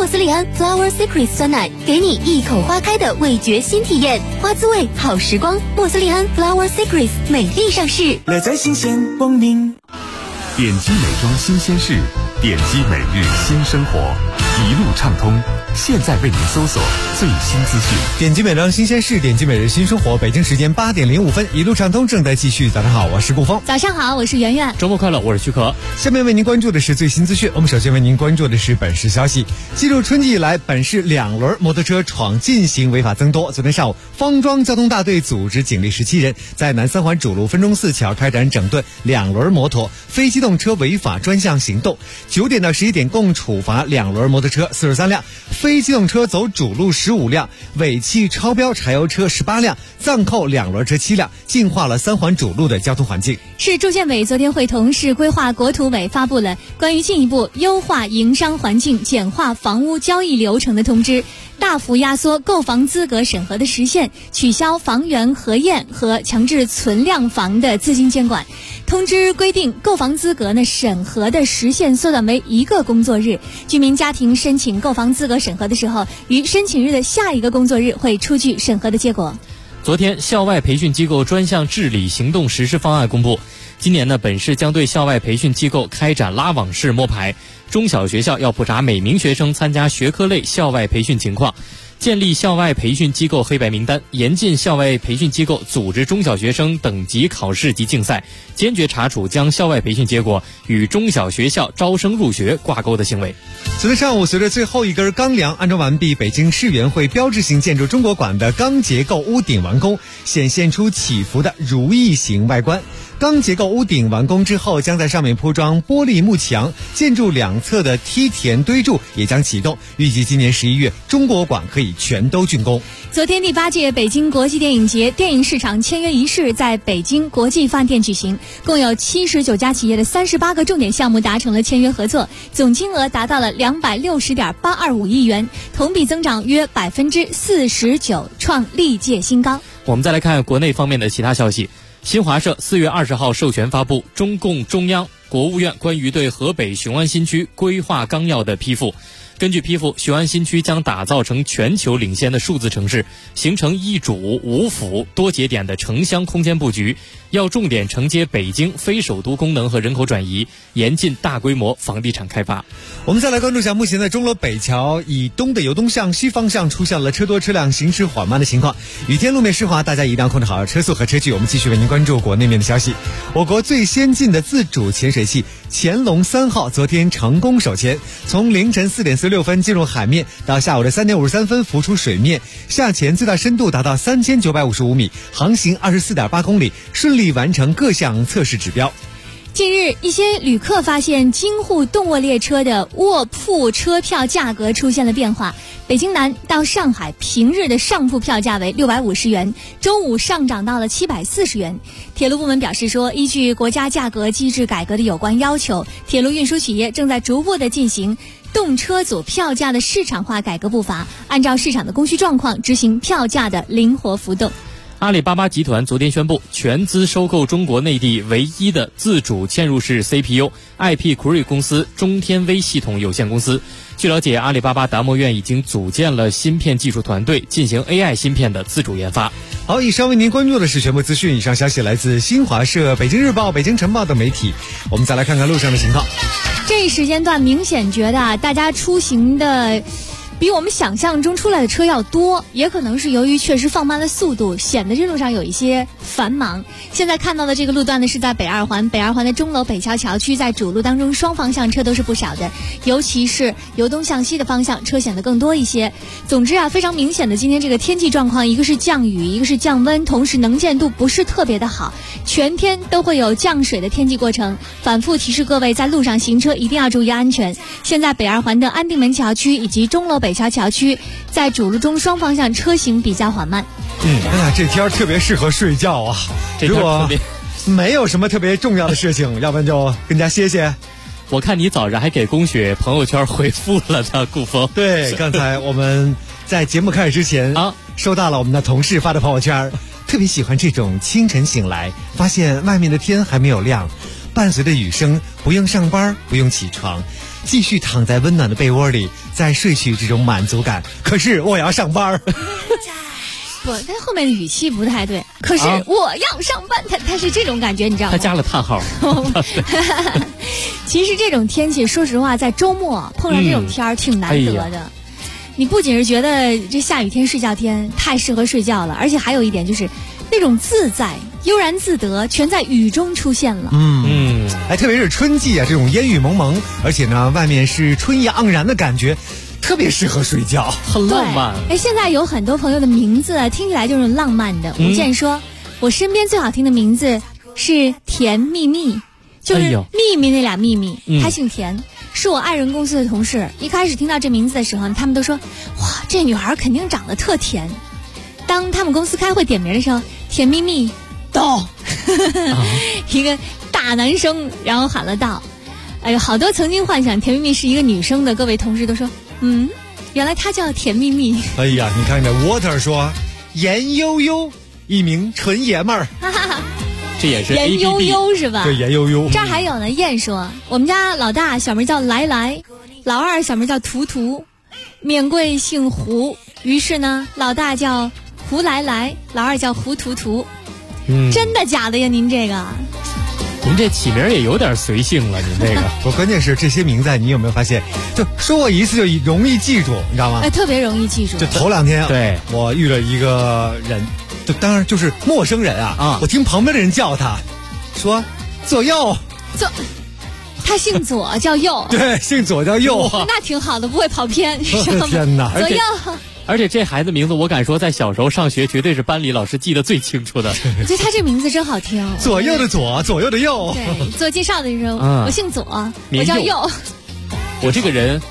莫斯利安 Flower Secret 酸奶，给你一口花开的味觉新体验，花滋味好时光。莫斯利安 Flower Secret 美丽上市， 乐在新鲜光明。 点击美妆新鲜事，点击每日新生活，一路畅通。现在为您搜索最新资讯。 点击美妆新鲜事，点击每日新生活。北京时间8点05分，一路畅通正在继续。早上好，我是顾峰。 早上好，我是圆圆。 周末快乐，我是徐可。 下面为您关注的是最新资讯。我们首先为您关注的是本市消息。进入春季以来，本市2轮摩托车闯禁行违法增多。昨天上午，方庄交通大队组织警力17人，在南三环主路分钟寺桥开展整顿2轮摩托、非机动车违法专项行动。9点到11点，共处罚2轮摩托车43辆，非机动车走主路15辆，尾气超标柴油车18辆，暂扣2轮车7辆，净化了3环主路的交通环境。 市住建委昨天会同市规划国土委发布了关于进一步优化营商环境、简化房屋交易流程的通知，大幅压缩购房资格审核的时限，取消房源核验和强制存量房的资金监管。通知规定，购房资格审核的时限缩短为1个工作日，居民家庭申请购房资格审核的时候，于申请日的下一个工作日会出具审核的结果。 昨天，校外培训机构专项治理行动实施方案公布。今年本市将对校外培训机构开展拉网式摸排，中小学校要普查每名学生参加学科类校外培训情况，建立校外培训机构黑白名单，严禁校外培训机构组织中小学生等级考试及竞赛，坚决查处将校外培训结果与中小学校招生入学挂钩的行为。 昨天上午，随着最后一根钢梁安装完毕，北京世园会标志性建筑中国馆的钢结构屋顶完工，显现出起伏的如意形外观。钢结构屋顶完工之后，将在上面铺装玻璃幕墙，建筑两侧的梯田堆筑也将启动，预计今年11月中国馆可以全都竣工。 昨天第8届北京国际电影节电影市场签约仪式在北京国际饭店举行，共有79家企业的38个重点项目达成了签约合作，总金额达到了260.825亿元，同比增长约49%，创历届新高。 我们再来看国内方面的其他消息。新华社4月20号授权发布中共中央、国务院关于对河北雄安新区规划纲要的批复。根据批复，雄安新区将打造成全球领先的数字城市，形成一主五辅多节点的城乡空间布局，要重点承接北京非首都功能和人口转移，严禁大规模房地产开发。 我们再来关注一下目前的钟楼北桥以东的由东向西方向出现了车多车辆行驶缓慢的情况，雨天路面湿滑，大家一定要控制好车速和车距。我们继续为您关注国内面的消息。我国最先进的自主潜水器潜龙3号昨天成功首潜，从凌晨4点46分进入海面，到下午的3点53分浮出水面，下潜最大深度达到3955米，航行24.8公里，顺利完成各项测试指标。 近日，一些旅客发现京沪动卧列车的卧铺车票价格出现了变化。北京南到上海平日的上铺票价为650元，周五上涨到了740元。铁路部门表示说，依据国家价格机制改革的有关要求，铁路运输企业正在逐步的进行动车组票价的市场化改革步伐，按照市场的供需状况执行票价的灵活浮动。 阿里巴巴集团昨天宣布全资收购中国内地唯一的自主嵌入式 CPU IP Cray 公司中天微系统有限公司。据了解，阿里巴巴达摩院已经组建了芯片技术团队，进行 AI 芯片的自主研发。 好，以上为您关注的是全部资讯。以上消息来自新华社、北京日报、北京晨报等媒体。我们再来看看路上的情况。 这一时间段明显觉得大家出行的比我们想象中出来的车要多，也可能是由于确实放慢了速度，显得这路上有一些繁忙。现在看到的这个路段呢，是在北二环的钟楼北桥桥区，在主路当中双方向车都是不少的，尤其是由东向西的方向车显得更多一些。总之非常明显的今天这个天气状况，一个是降雨，一个是降温，同时能见度不是特别的好，全天都会有降水的天气过程。反复提示各位在路上行车一定要注意安全。现在北二环的安定门桥区以及钟楼北桥桥区在主路中双方向车行比较缓慢。 哎呀，这天特别适合睡觉啊！如果没有什么特别重要的事情，要不然就跟家歇歇。 我看你早上还给龚雪朋友圈回复了呢，顾峰。 对，刚才我们在节目开始之前收到了我们的同事发的朋友圈，特别喜欢这种清晨醒来，发现外面的天还没有亮，伴随着雨声，不用上班，不用起床， 继续躺在温暖的被窝里，再睡去这种满足感。可是我要上班。 不，他后面的语气不太对。可是我要上班，他是这种感觉，你知道吗？ 他加了叹号。 其实这种天气，说实话，在周末碰上这种天儿挺难得的。你不仅是觉得这下雨天、睡觉天太适合睡觉了，而且还有一点就是那种自在、悠然自得，全在雨中出现了。 特别是春季啊，这种烟雨蒙蒙，而且呢，外面是春意盎然的感觉。特别适合睡觉， 很浪漫。 现在有很多朋友的名字听起来就是浪漫的。吴健说，我身边最好听的名字是甜蜜蜜，就是秘密那俩秘密，他姓甜，是我爱人公司的同事。一开始听到这名字的时候，他们都说，哇，这女孩肯定长得特甜。当他们公司开会点名的时候，甜蜜蜜到，一个大男生，然后喊了到。哎呦，好多曾经幻想甜蜜蜜是一个女生的各位同事都说，原来她叫甜蜜蜜。 哎呀，你看这 Water 说颜悠悠，一名纯爷们儿。 这也是颜悠悠是吧？ 对，颜悠悠。 这儿还有呢，燕说我们家老大小名叫来来，老二小名叫图图，免贵姓胡，于是呢老大叫胡来来，老二叫胡图图。真的假的呀？您这个？ 您这起名也有点随性了，您这个。 我关键是这些名字，你有没有发现，就说过一次就容易记住，你知道吗？ 特别容易记住。 就头2天， 对， 我遇了一个人，就当然就是陌生人啊，我听旁边的人叫他，说左右， 他姓左叫右， 对，姓左叫右， 那挺好的，不会跑偏。 天哪， 左右。 而且这孩子名字，我敢说，在小时候上学，绝对是班里老师记得最清楚的。 我觉得他这名字真好听。 左右的左，左右的右。 对，做介绍的时候，我姓左，我叫右。 我这个人，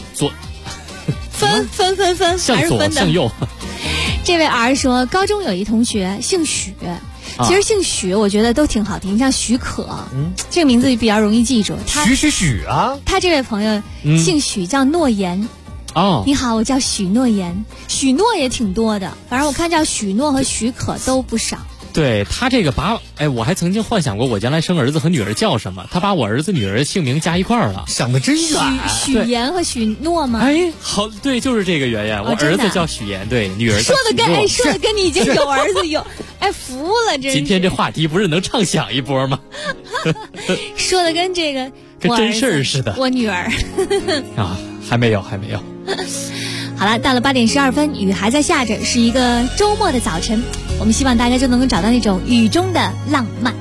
分， 向左向右。 这位儿说，高中有一同学姓许，其实姓许我觉得都挺好听，像许可，这个名字比较容易记住。 许啊。 他这位朋友姓许，叫诺言。你好，我叫许诺言，许诺也挺多的，反正我看叫许诺和许可都不少。 对，他这个我还曾经幻想过我将来生儿子和女儿叫什么，他把我儿子女儿姓名加一块儿了， 想得真远。 许言和许诺吗？ 好，对，就是这个原因。我儿子叫许言，对，女儿叫许诺。 说的跟你已经有儿子有，服了真是。 今天这话题不是能畅想一波吗？ 说的跟这个跟真事儿似的。 我女儿还没有。 好了，到了8点12分，雨还在下着，是一个周末的早晨，我们希望大家就能够找到那种雨中的浪漫。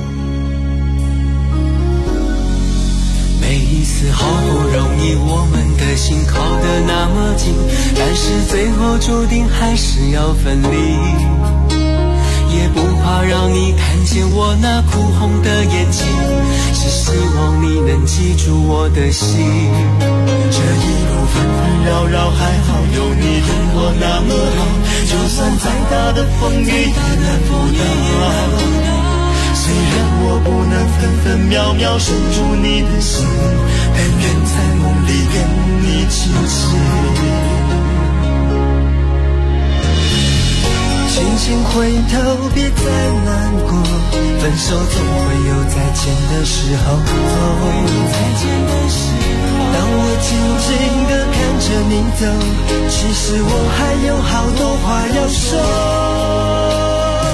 每一次好不容易我们的心靠得那么近，但是最后注定还是要分离，也不怕让你看见我那哭红的眼睛，只希望你能记住我的心。这一路纷纷扰扰，还好有你对我那么好，就算再大的风雨也难不倒。虽然我不能分分秒秒守住你的心，但愿在梦里跟你亲近。轻轻回头，别再难过，分手总会有再见的时候。当我静静地看着你走，其实我还有好多话要说。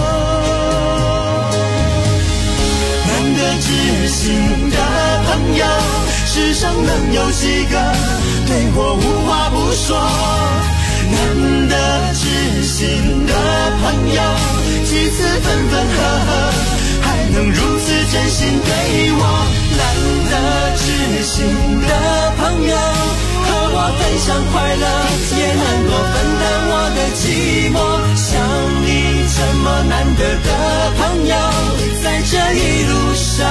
难得知心的朋友，世上能有几个对我无话不说？难得知心的朋友，几次分分合合，还能如此真心对我。难得知心的朋友，和我分享快乐，也能够分担我的寂寞。像你这么难得的朋友，在这一路上，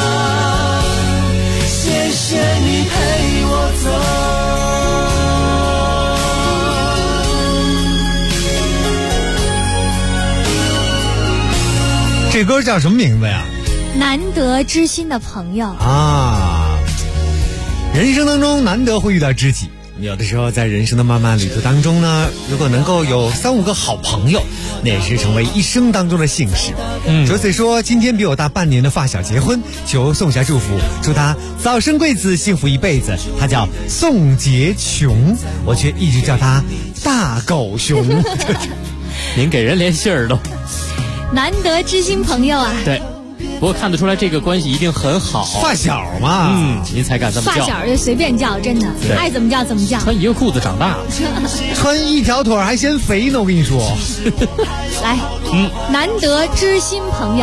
谢谢你陪我走。 这歌叫什么名字呀？ 难得知心的朋友啊！人生当中难得会遇到知己， 有的时候在人生的漫漫旅途当中呢，如果能够有3-5个好朋友，那也是成为一生当中的幸事。卓嘴说，今天比我大半年的发小结婚，求送下祝福，祝他早生贵子，幸福一辈子。他叫宋杰琼，我却一直叫他大狗熊。 您给人连姓儿都难得知心朋友啊。 对，不过看得出来这个关系一定很好。 发小嘛， 您才敢这么叫。 发小就随便叫，真的爱怎么叫怎么叫。 穿一个裤子长大了， 穿一条腿还嫌肥呢，我跟你说。 来，难得知心朋友。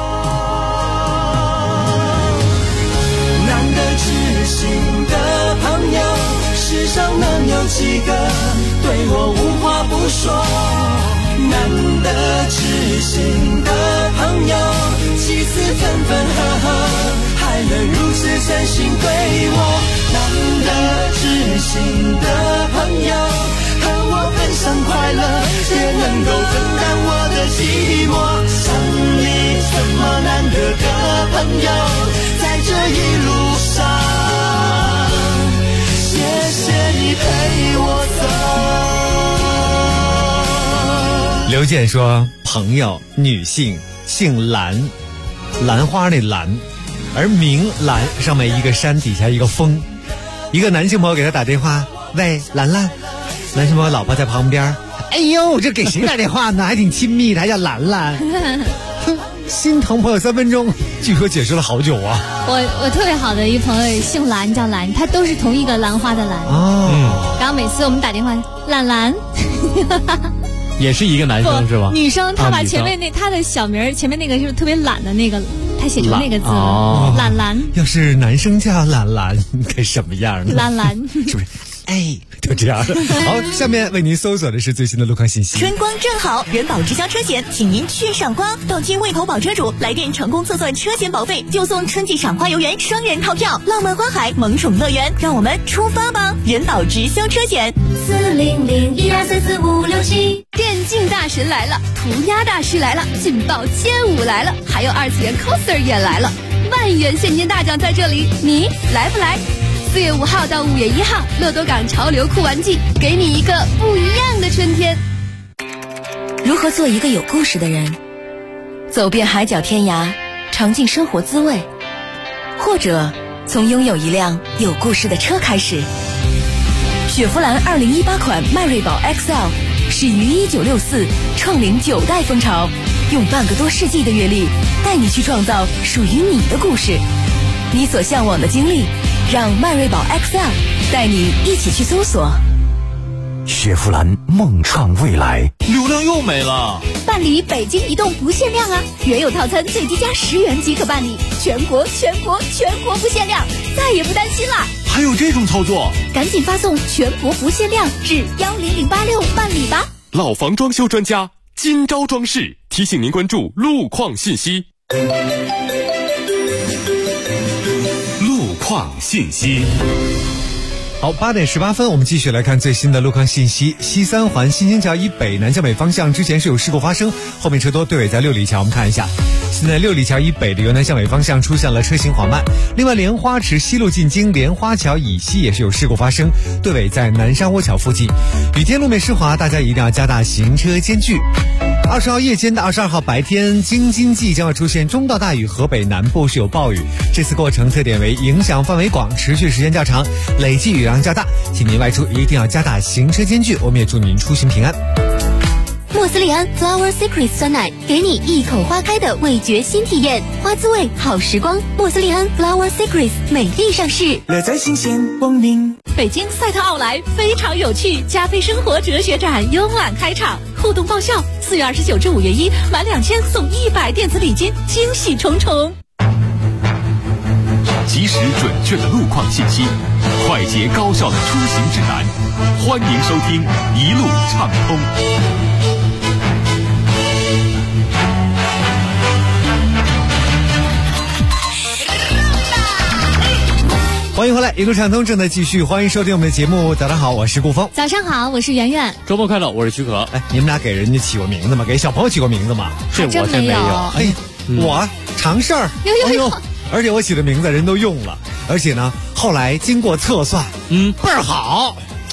难得知心的朋友，世上能有几个对我无话不说？难得知心的朋友，几次分分合合，还能如此真心对我。难得知心的朋友，和我分享快乐，也能够分担我的寂寞。像你这么难得的朋友，在这一路上，谢谢你陪我走。 刘健说，朋友，女性，姓兰，兰花那兰，而名兰，上面一个山，底下一个风。一个男性朋友给他打电话，喂，兰兰。男性朋友老婆在旁边，哎呦，这给谁打电话呢？还挺亲密的，还叫兰兰。心疼朋友3分钟，据说解释了好久啊。 我特别好的一朋友姓兰，叫兰，他都是同一个兰花的兰。然后每次我们打电话，兰兰。 也是一个男生是吧？ 女生，他把前面他的小名前面那个是特别懒的那个，他写成那个字，懒兰。 要是男生叫懒兰，该什么样呢？ 懒兰是不是？哎，就这样。好，下面为您搜索的是最新的路况信息。 春光正好，人保直销车险，请您去赏花。到期未投保车主来电成功测算车险保费，就送春季赏花游园双人套票，浪漫花海萌宠乐园。让我们出发吧！人保直销车险 40012344567。电竞大神来了，涂鸦大师来了，劲爆街舞来了，还有2次元 coser 也来了，万元现金大奖在这里，你来不来？4月5号到5月1号，乐多港潮流酷玩季，给你一个不一样的春天。 如何做一个有故事的人？走遍海角天涯，尝尽生活滋味，或者从拥有一辆有故事的车开始。雪佛兰2018款迈锐宝 XL 始于1964，创领9代风潮，用半个多世纪的阅历，带你去创造属于你的故事。你所向往的经历，让迈锐宝 XL 带你一起去搜索。 雪佛兰梦创未来， 流量又没了。 办理北京移动不限量啊！原有套餐最低加10元即可办理，全国不限量，再也不担心了。 还有这种操作？ 赶紧发送全国不限量至10086办理吧。 老房装修专家今朝装饰提醒您关注路况信息。 路况信息。 好，8点18分，我们继续来看最新的路况信息。西三环新兴桥以北南向北方向之前是有事故发生，后面车多，队尾在六里桥。我们看一下，现在六里桥以北的由南向北方向出现了车行缓慢。另外，莲花池西路进京莲花桥以西也是有事故发生，队尾在南沙窝桥附近。雨天路面湿滑，大家一定要加大行车间距。20号夜间到22号白天，京津冀将会出现中到大雨，河北南部是有暴雨。这次过程特点为影响范围广，持续时间较长，累计雨量较大，请您外出一定要加大行车间距。我们也祝您出行平安。 莫斯利安 Flower Secret 酸奶，给你一口花开的味觉新体验，花滋味好时光。莫斯利安 Flower Secret 美丽上市， 乐在新鲜光明。 北京赛特奥莱非常有趣加倍生活哲学展慵懒开场，互动爆笑，4月29至5月1，满2000送100电子礼金，惊喜重重。 及时准确的路况信息，快捷高效的出行指南，欢迎收听一路畅通。 欢迎回来，一路畅通正在继续，欢迎收听我们的节目。早上好，我是顾峰。 早上好，我是圆圆。 周末快乐，我是许可。 哎，你们俩给人家起过名字吗？给小朋友起过名字吗？ 这我真没有。 哎，我常事儿， 有。 而且我起的名字人都用了，而且呢，后来经过测算，倍儿好。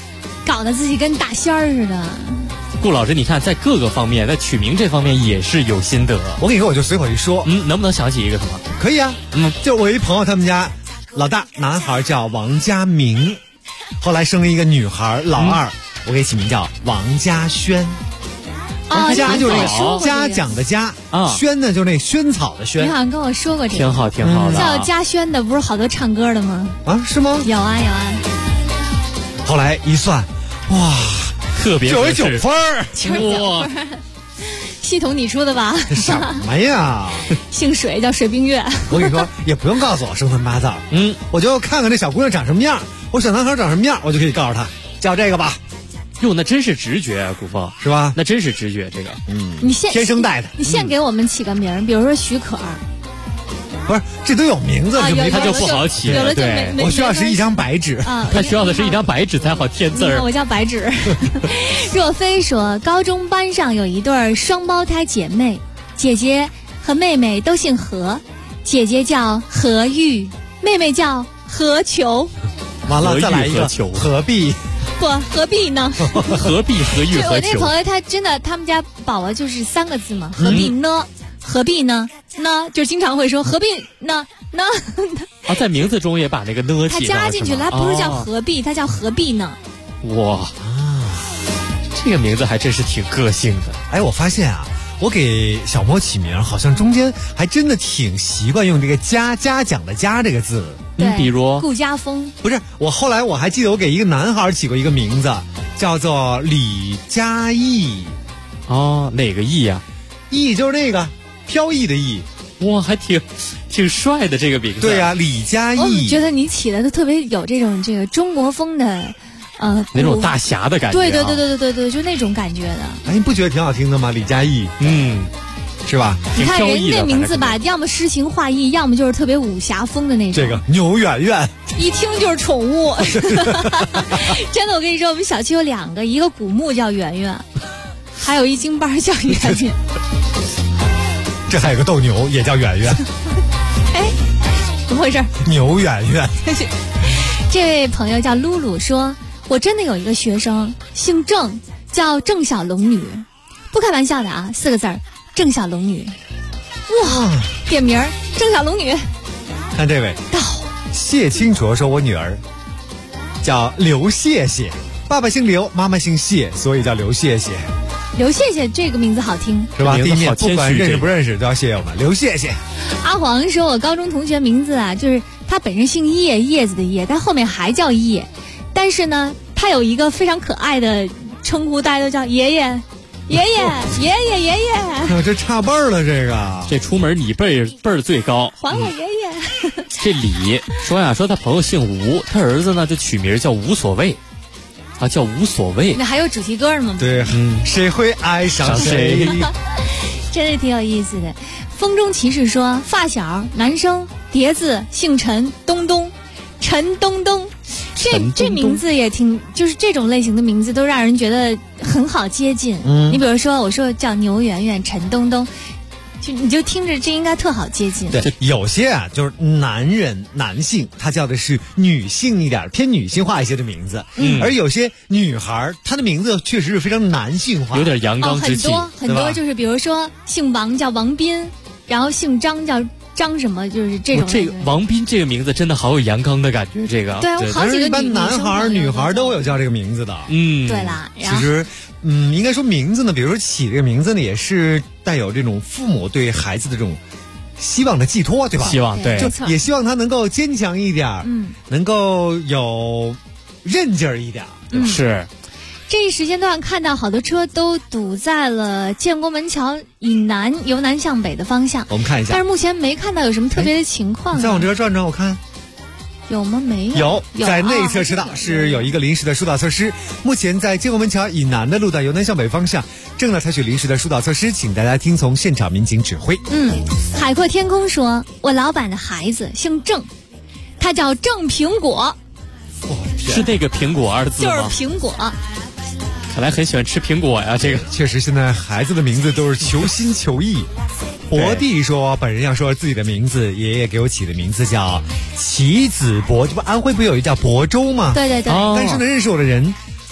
搞得自己跟大仙儿似的。 顾老师，你看在各个方面，在取名这方面也是有心得。 我跟你说，我就随口一说， 能不能想起一个什么？ 可以啊，就我一朋友他们家老大男孩叫王家明，后来生了一个女孩老二，我给起名叫王家轩。家就是那个嘉奖的嘉，轩呢就是那萱草的萱。 你好像跟我说过这个， 挺好挺好的。 叫嘉轩的不是好多唱歌的吗？ 啊，是吗？ 有啊有啊。 后来一算，哇， 特别 99分 ，99分。系统你出的吧？ 什么呀？ 姓水叫水冰月。 我跟你说，也不用告诉我生辰八字，我就看看这小姑娘长什么样，我小男孩长什么样，我就可以告诉他叫这个吧。 哟，那真是直觉啊，古风是吧？ 那真是直觉，这个， 你天生带的。 你现给我们起个名，比如说许可儿， 不是，这都有名字， 他就不好起。 对，我需要是一张白纸， 他需要的是一张白纸才好填字儿。 我叫白纸。若飞说，高中班上有一对双胞胎姐妹，姐姐和妹妹都姓何，姐姐叫何玉，妹妹叫何球。 完了，再来一个何必。 不，何必呢？ 何必何玉何我那朋友他真的，他们家宝宝就是3个字嘛，何必呢？何必呢？呢就经常会说何必呢？呢啊，在名字中也把那个呢他加进去了，他不是叫何必，他叫何必呢？ 哇，这个名字还真是挺个性的。 哎，我发现啊，我给小猫起名，好像中间还真的挺习惯用这个嘉奖的嘉这个字。 比如顾家峰。 不是，我后来我还记得我给一个男孩起过一个名字，叫做李嘉义。 哦，哪个义呀？ 义就是那个飘逸的逸。 哇，还挺帅的这个名字。 对呀，李嘉义。 我觉得你起的都特别有这个中国风的。 那种大侠的感觉。 对，就那种感觉的。 哎，你不觉得挺好听的吗？李嘉义，是吧？ 你看人家那名字吧，要么诗情画意，要么就是特别武侠风的那种。 这个牛圆圆， 一听就是宠物。真的，我跟你说，我们小区有2个，一个古墓叫圆圆，还有一京班叫圆圆。 这还有个斗牛也叫圆圆。 哎，怎么回事？ 牛圆圆。 这位朋友叫露露说，我真的有一个学生姓郑，叫郑小龙女，不开玩笑的啊，4个字儿，郑小龙女。哇，点名郑小龙女。 看这位到谢清卓说，我女儿叫刘谢谢，爸爸姓刘，妈妈姓谢，所以叫刘谢谢。 刘谢谢这个名字好听， 是吧？第一面不管认识不认识都要谢谢我们刘谢谢。 阿黄说，我高中同学名字啊，就是他本身姓叶，叶子的叶，但后面还叫叶，但是呢，他有一个非常可爱的称呼，大家都叫爷爷。爷爷， 这差辈儿了， 这出门你辈儿最高， 还我爷爷。 这李说他朋友姓吴，他儿子呢就取名叫无所谓，叫无所谓。 那还有主题歌呢吗？ 对，谁会爱上谁？ 真是挺有意思的。风中骑士说，发小男生叠字姓陈，东东，陈东东。这名字也挺，就是这种类型的名字都让人觉得很好接近。你比如说，我说叫牛圆圆、陈东东，你就听着这应该特好接近。 对，有些啊，就是男性，他叫的是女性一点、偏女性化一些的名字，而有些女孩，她的名字确实是非常男性化， 有点阳刚之气。 很多就是比如说姓王叫王斌，然后姓张叫张什么，就是这种。 这个王斌这个名字真的好有阳刚的感觉，这个对，好几个一般男孩女孩都有叫这个名字的。 对啦。 其实应该说名字呢，比如说起这个名字呢，也是带有这种父母对孩子的这种希望的寄托，对吧？ 希望，对， 就也希望他能够坚强一点，能够有韧劲儿一点， 是。 这一时间段看到好多车都堵在了建国门桥以南由南向北的方向， 我们看一下。 但是目前没看到有什么特别的情况。 你再往这边转转，我看有吗？没有。 有，在内侧车道是有一个临时的疏导措施。目前在建国门桥以南的路段由南向北方向正在采取临时的疏导措施，请大家听从现场民警指挥。 海阔天空说，我老板的孩子姓郑，他叫郑苹果。 是那个苹果2字吗？ 就是苹果。 看来很喜欢吃苹果呀，这个确实现在孩子的名字都是求新求异。博弟说，本人要说自己的名字，爷爷给我起的名字叫齐子博，这不安徽不有一叫亳州吗？ 对。 但是呢，认识我的人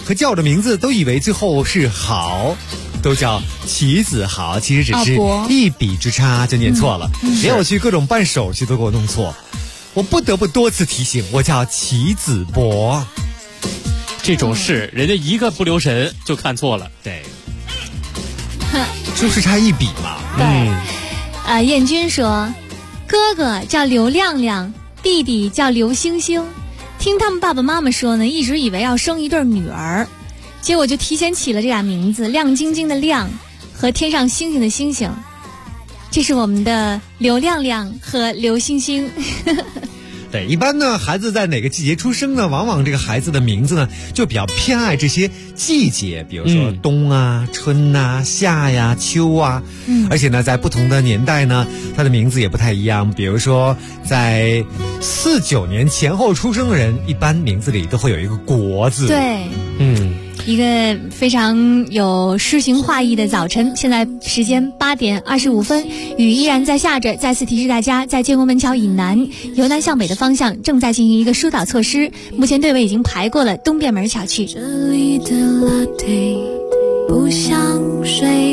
和叫的名字都以为最后是豪，都叫齐子豪，其实只是一笔之差就念错了。连我去各种办手续都给我弄错，我不得不多次提醒，我叫齐子博。 这种事人家一个不留神就看错了， 对，就是差一笔嘛。 对，燕君说，哥哥叫刘亮亮，弟弟叫刘星星。听他们爸爸妈妈说呢，一直以为要生一对女儿，结果就提前起了这俩名字，亮晶晶的亮和天上星星的星星。这是我们的刘亮亮和刘星星。 对，一般呢，孩子在哪个季节出生呢？往往这个孩子的名字呢，就比较偏爱这些季节，比如说冬啊、春啊、夏呀、秋啊。而且呢，在不同的年代呢，他的名字也不太一样。比如说，在49年前后出生的人，一般名字里都会有一个国字。 对，一个非常有诗情画意的早晨，现在时间8点25分，雨依然在下着。再次提示大家，在建国门桥以南由南向北的方向正在进行一个疏导措施，目前队尾已经排过了东便门桥去。 这里的 latte 不想睡，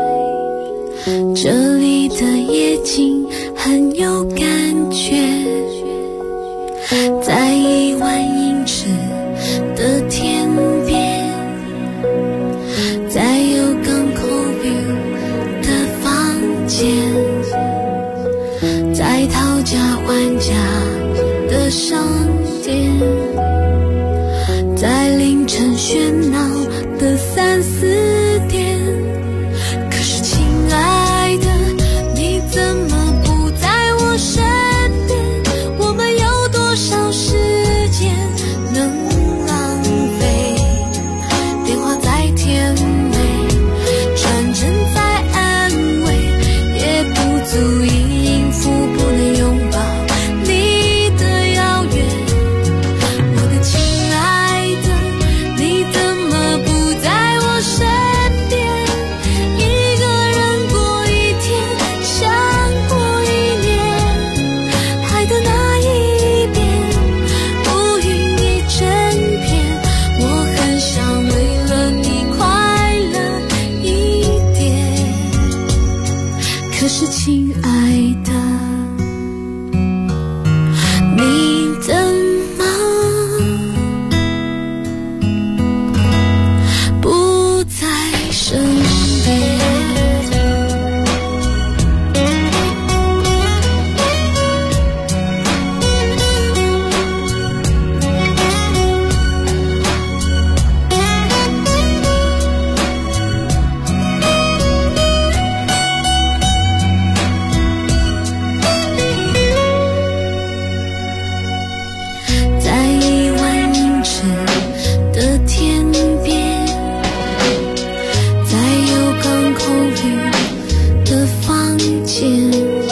这里的夜景很有感觉，在1万英尺的天边，在有港口 view 的房间，在讨价还价的商店，在凌晨喧闹的3、4点。可是亲爱的，你怎么不在我身边？我们有多少时间能浪费？电话再甜美，传真再安慰，也不足以应付不能拥抱你的遥远。我的亲爱的，你怎么不在我身边？一个人过一天，像过一年。爱的那一边，乌云一整片，我很想为了你快乐一点。可是亲爱的，你怎么不在身边？在1万英尺的天边，在有港口 view 的房间，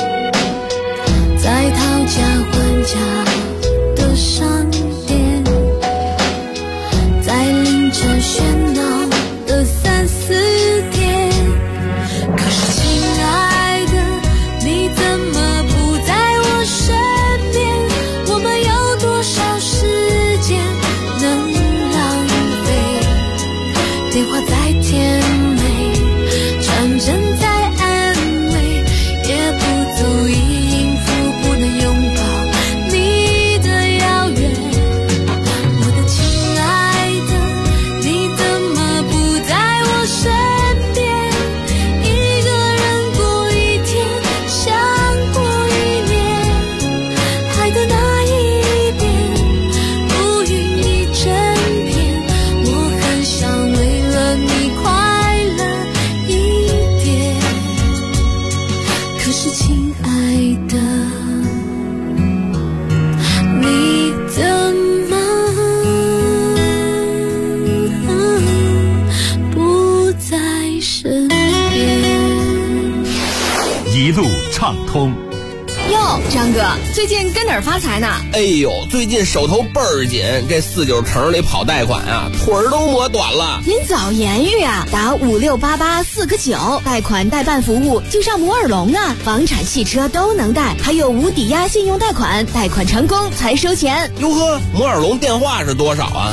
在讨价还价的商店，在凌晨喧闹的3、4点。可是亲爱的，你怎么不在我身边？我们有多少时间能浪费？电话再甜美，传真再安慰，也不足以应付不能拥抱你的遥远。我的亲爱的，你怎么不在我身边？一个人过一天，像过一年。爱的那一边，乌云一整片，我很想为了你快乐一点。可是亲爱的，你怎么不在身边？ 一路畅通。 哟， 哟，张哥，最近跟哪儿发财呢？ 哎呦，最近手头倍儿紧，这49城里跑贷款啊，腿儿都磨短了。 您早言语啊，打5688-4个9，贷款代办服务就上摩尔龙啊，房产、汽车都能贷，还有无抵押信用贷款，贷款成功才收钱。 哟呵，摩尔龙电话是多少啊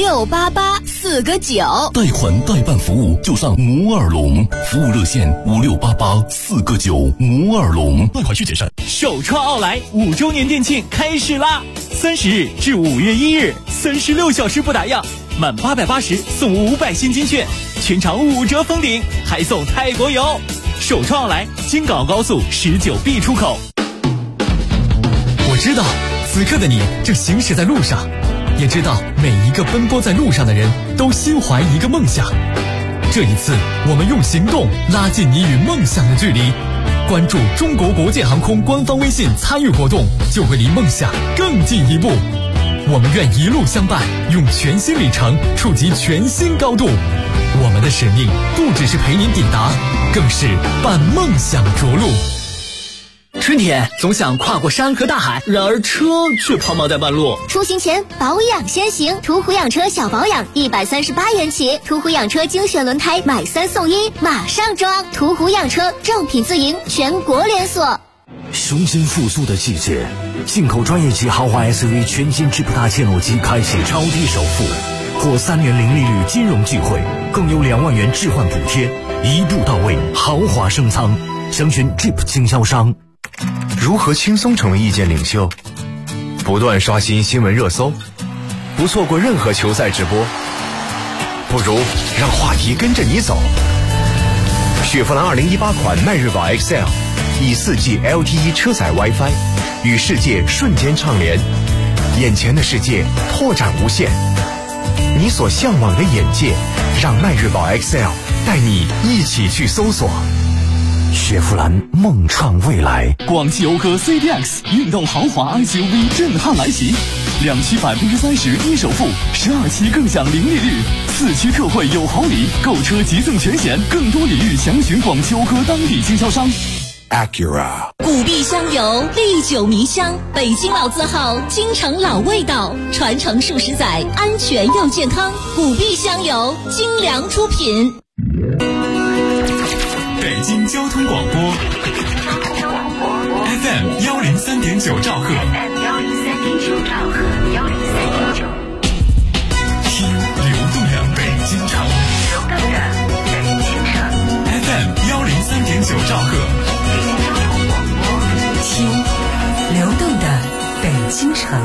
？5688-4个9， 贷款代办服务就上摩尔龙，服务热线5688-4个9，摩尔龙，贷款需谨慎。 首创奥莱5周年店庆开始啦！30日至5月1日，36小时不打烊，满880送500现金券，全场5折封顶，还送泰国游。首创奥莱京港澳高速19B 出口。 我知道，此刻的你正行驶在路上，也知道每一个奔波在路上的人都心怀一个梦想。这一次，我们用行动拉近你与梦想的距离。关注中国国建航空官方微信参与活动，就会离梦想更进一步。我们愿一路相伴，用全新里程触及全新高度。我们的使命不只是陪您抵达，更是伴梦想着陆。 春天总想跨过山和大海，然而车却抛锚在半路。 出行前保养先行，途虎养车小保养138元起，途虎养车精选轮胎买3送1，马上装。途虎养车正品自营，全国连锁。 雄心复苏的季节，进口专业级豪华 SUV 全新 Jeep 大切诺基开启超低首付，获3年零利率金融机会，更有2万元置换补贴，一步到位，豪华升舱。详询 Jeep 经销商。 如何轻松成为意见领袖？不断刷新新闻热搜，不错过任何球赛直播，不如让话题跟着你走。雪佛兰2018款迈锐宝 XL 以4G LTE 车载 WiFi 与世界瞬间畅联，眼前的世界拓展无限，你所向往的眼界，让迈锐宝 XL 带你一起去搜索。 雪佛兰梦创未来。 广汽讴歌 CDX 运动豪华 SUV 震撼来袭，2期30%低首付，12期更享零利率，4期特惠有好礼，购车即赠全险，更多礼遇详询广汽讴歌当地经销商。 Acura 古碧香油，历久弥香，北京老字号，京城老味道，传承数十载，安全又健康。古碧香油，精良出品。 北京交通广播 FM 103.9兆赫，听流动的北京城，FM 103.9兆赫， 听流动的北京城。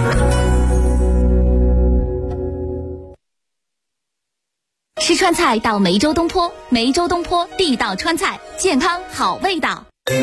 吃川菜到梅州东坡，梅州东坡地道川菜，健康好味道。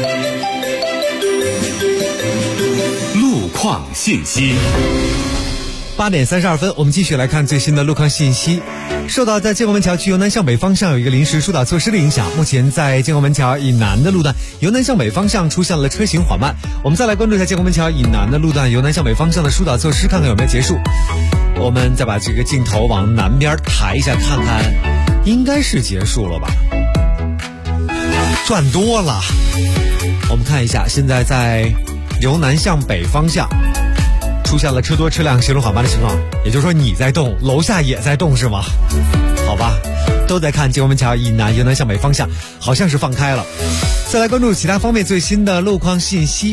路况信息。 8点32分，我们继续来看最新的路况信息。受到在建国门桥区由南向北方向有一个临时疏导措施的影响，目前在建国门桥以南的路段由南向北方向出现了车行缓慢。我们再来关注一下建国门桥以南的路段由南向北方向的疏导措施，看看有没有结束。我们再把这个镜头往南边抬一下，看看应该是结束了吧，赚多了。我们看一下，现在在由南向北方向出现了车多车辆行驶缓慢的情况，也就是说你在动，楼下也在动是吗？好吧，都在看建国门桥以南由南向北方向好像是放开了。再来关注其他方面最新的路况信息。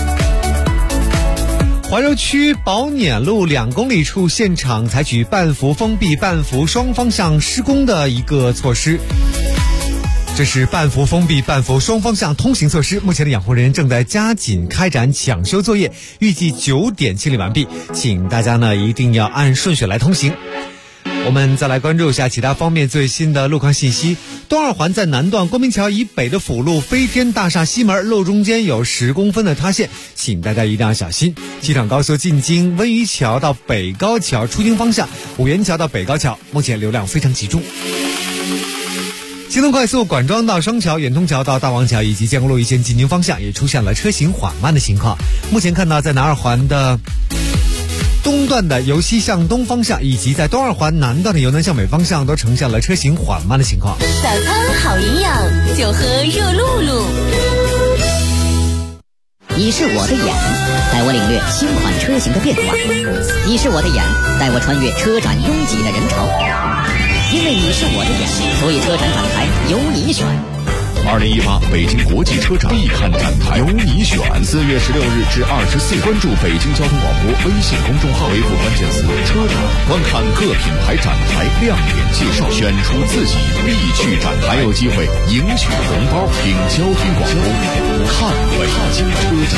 怀柔区宝碾路2公里处现场采取半幅封闭半幅双方向施工的一个措施，这是半幅封闭半幅双方向通行措施，目前的养护人员正在加紧开展抢修作业，预计9点清理完毕，请大家呢一定要按顺序来通行。我们再来关注一下其他方面最新的路况信息。东二环在南段光明桥以北的辅路飞天大厦西门路中间有10公分的塌陷，请大家一定要小心。机场高速进京温榆桥到北高桥出京方向，五元桥到北高桥目前流量非常集中。京东快速管庄到双桥、远通桥到大王桥以及建国路一线进京方向也出现了车行缓慢的情况。目前看到在南二环的东段的由西向东方向以及在东二环南段的由南向北方向都呈现了车行缓慢的情况。 早餐好营养，就喝热露露。 你是我的眼，带我领略新款车型的变化；你是我的眼，带我穿越车展拥挤的人潮。因为你是我的眼，所以车展展台由你选。 2018北京国际车展必看展台，由你选。4月16日至24，关注北京交通广播微信公众号，回复关键词“车展”，观看各品牌展台亮点介绍，选出自己必去展台，还有机会赢取红包。听交通广播，看北京车展。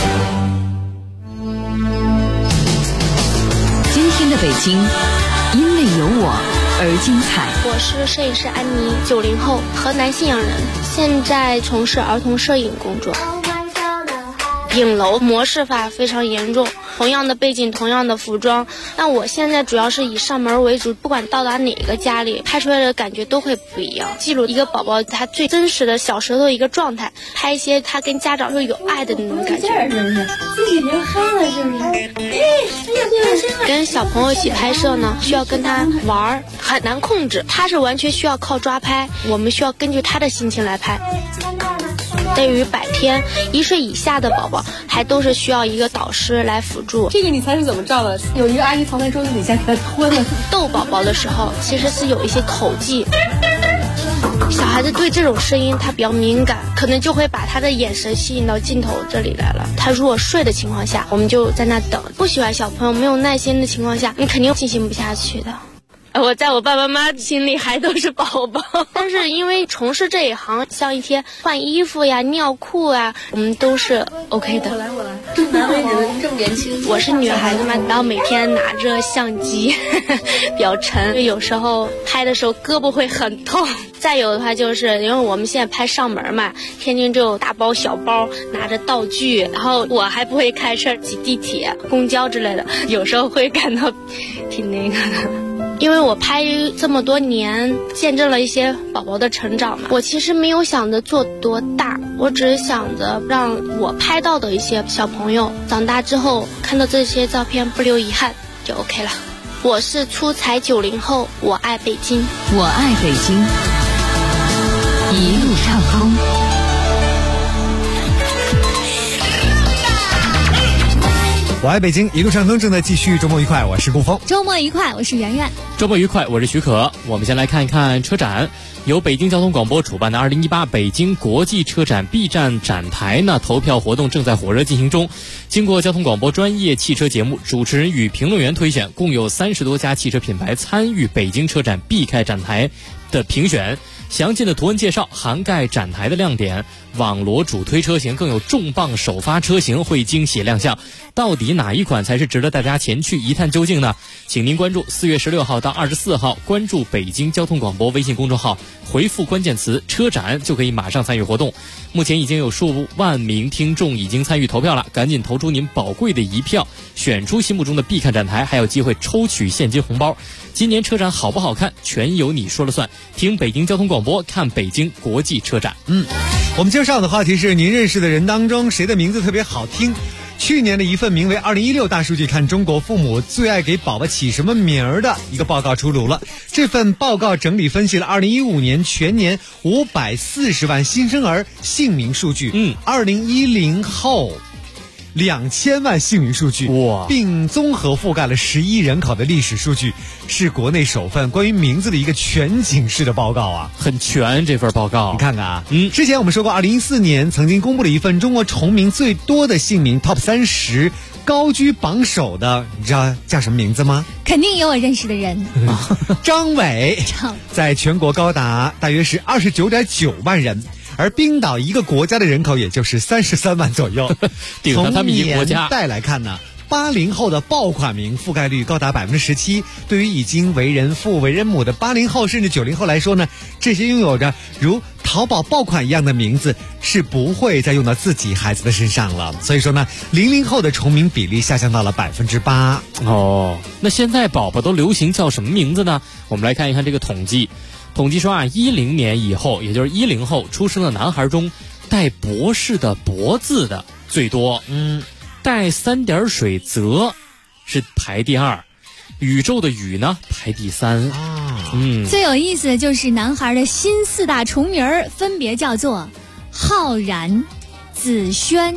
今天的北京，因为有我而精彩。 我是摄影师安妮，90后，河南信阳人，现在从事儿童摄影工作。影楼模式化非常严重，同样的背景，同样的服装，那我现在主要是以上门为主，不管到达哪个家里，拍出来的感觉都会不一样，记录一个宝宝他最真实的小时候的一个状态，拍一些他跟家长是有爱的那种感觉。是不是？自己流汗了是不是？跟小朋友一起拍摄呢，需要跟他玩，很难控制，他是完全需要靠抓拍，我们需要根据他的心情来拍。对于百天1岁以下的宝宝，还都是需要一个导师来辅助。 这个你猜是怎么照的？有一个阿姨藏在桌子底下给他吞了。 逗宝宝的时候，其实是有一些口技。小孩子对这种声音他比较敏感，可能就会把他的眼神吸引到镜头这里来了。他如果睡的情况下，我们就在那等。不喜欢小朋友没有耐心的情况下，你肯定进行不下去的。我在我爸爸妈妈心里还都是宝宝，但是因为从事这一行，像一些换衣服呀、尿裤啊，我们都是 OK 的。我来，这么难为你这么年轻。我是女孩子嘛，然后每天拿着相机，比较沉，有时候拍的时候胳膊会很痛。再有的话就是因为我们现在拍上门嘛，天津就有大包小包，拿着道具，然后我还不会开车挤地铁、公交之类的，有时候会感到挺那个的。因为我拍这么多年，见证了一些宝宝的成长嘛，我其实没有想着做多大，我只是想着让我拍到的一些小朋友长大之后看到这些照片不留遗憾就 OK 了。我是出彩90后，我爱北京， 我爱北京，一路畅通。 我爱北京，一路畅通，正在继续。周末愉快，我是顾峰。 周末愉快，我是圆圆。 周末愉快，我是许可。我们先来看一看车展，由北京交通广播主办的2018北京国际车展 B 站展台呢，投票活动正在火热进行中。经过交通广播专业汽车节目主持人与评论员推选，共有30多家汽车品牌参与北京车展 B 开展台的评选。详尽的图文介绍涵盖展台的亮点，网罗主推车型，更有重磅首发车型会惊喜亮相。到底哪一款才是值得大家前去一探究竟呢？请您关注4月16号到24号，关注北京交通广播微信公众号，回复关键词车展就可以马上参与活动。目前已经有数万名听众已经参与投票了，赶紧投出您宝贵的一票，选出心目中的必看展台，还有机会抽取现金红包。今年车展好不好看，全由你说了算。听北京交通广播，看北京国际车展。 我们介绍的话题是您认识的人当中谁的名字特别好听。去年的一份名为2016大数据看中国父母最爱给宝宝起什么名儿的一个报告出炉了。这份报告整理分析了2015年全年540万新生儿姓名数据，2010后2000万姓名数据，并综合覆盖了10亿人口的历史数据，是国内首份关于名字的一个全景式的报告啊， 很全这份报告。 你看看啊，之前我们说过，2014年曾经公布了一份中国重名最多的姓名 Top 30，高居榜首的，你知道叫什么名字吗？ 肯定有我认识的人， 张伟，在全国高达大约是29.9万人。而冰岛一个国家的人口也就是33万左右， 顶上他们一个国家。 从年代来看呢，80后的爆款名覆盖率高达17%。对于已经为人父为人母的80后甚至90后来说呢，这些拥有着如淘宝爆款一样的名字是不会再用到自己孩子的身上了。所以说呢，00后的重名比例下降到了8%。 哦，那现在宝宝都流行叫什么名字呢？我们来看一看这个统计。统计说啊，10年以后，也就是10后出生的男孩中，带博士的博字的最多，带3点水泽是排第2，宇宙的宇呢排第3。 最有意思的就是男孩的新4大重名儿分别叫做浩然、子轩、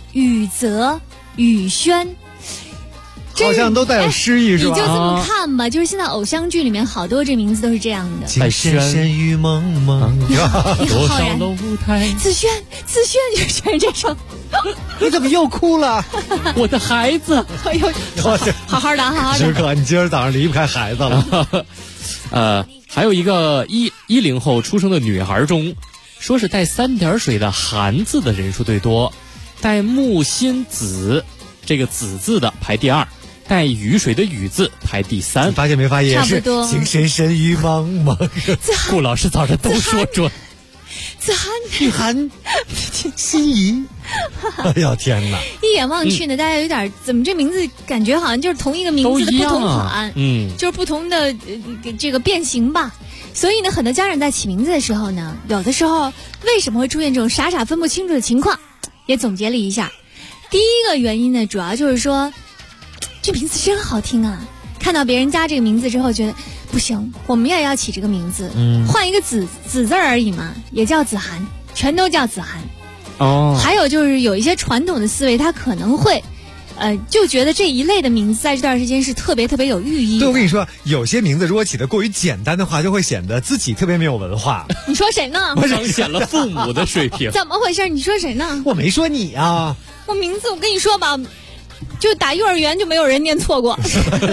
雨泽、雨轩。 好像都带有诗意，是吧？ 你就这么看吧，就是现在偶像剧里面好多这名字都是这样的。 情深深雨蒙蒙， 多少的舞台。 子轩就选这首。 你怎么又哭了？ 我的孩子。 哎呦，好好的，好好的。 时刻，你今儿早上离不开孩子了。还有一个10后出生的女孩中，说是带3点水的韩字的人数最多，带木心子这个子字的排第2。带雨水的雨字排第3， 你发现没发现？ 差不多。 情深深雨蒙蒙， 顾老师早上都说准。 子涵、 雨涵、心仪。哎呦天哪！ 一眼望去呢，大家有点怎么这名字感觉好像就是同一个名字的不同款，就是不同的这个变形吧。所以呢，很多家长在起名字的时候呢，有的时候为什么会出现这种傻傻分不清楚的情况，也总结了一下。第一个原因呢，主要就是说。这名字真好听啊！看到别人家这个名字之后，觉得不行，我们也要起这个名字，换一个子字而已嘛，也叫子涵，全都叫子涵。 哦。 还有就是有一些传统的思维，他可能会，就觉得这一类的名字在这段时间是特别特别有寓意的。 对，我跟你说，有些名字如果起得过于简单的话，就会显得自己特别没有文化。 你说谁呢？ 彰显了父母的水平。 怎么回事？你说谁呢？ 我没说你啊。 我名字，我跟你说吧。就打幼儿园就没有人念错过。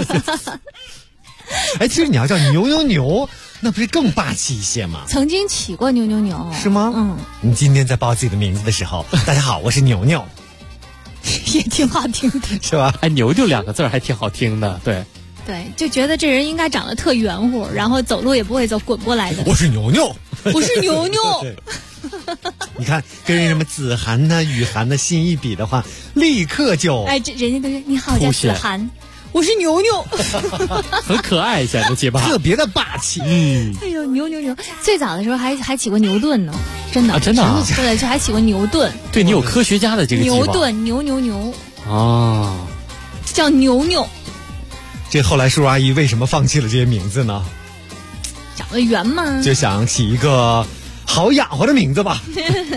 哎，其实你要叫牛牛牛，那不是更霸气一些吗？ 曾经起过牛牛牛， 是吗？你今天在报自己的名字的时候，大家好，我是牛牛， 也挺好听的， 是吧？ 哎，牛牛2个字还挺好听的，对。 对，就觉得这人应该长得特圆乎，然后走路也不会走滚过来的。 我是牛牛， 我是牛牛。 你看，跟什么子涵呢、雨涵的心一比的话，立刻就这人家都是你好，我叫子涵，我是牛牛， 很可爱，显得结巴， 特别的霸气。 哎呦，牛，最早的时候还起过牛顿呢，真的啊，真的啊， 对，就还起过牛顿。 对你有科学家的这个牛顿，牛啊， 叫牛牛。 这后来叔叔阿姨为什么放弃了这些名字呢？ 长得圆嘛， 就想起一个好养活的名字吧。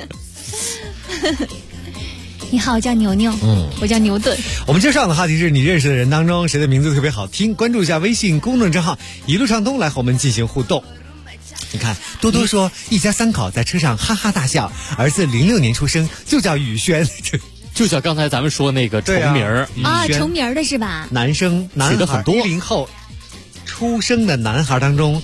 你好，我叫牛牛，我叫牛顿。 我们今儿上的话题是你认识的人当中谁的名字特别好听？关注一下微信公众账号一路畅通，来和我们进行互动。你看，多多说一家3口在车上哈哈大笑，儿子06年出生，就叫宇轩。 就像刚才咱们说那个重名儿重名的是吧？ 男孩10后出生的男孩当中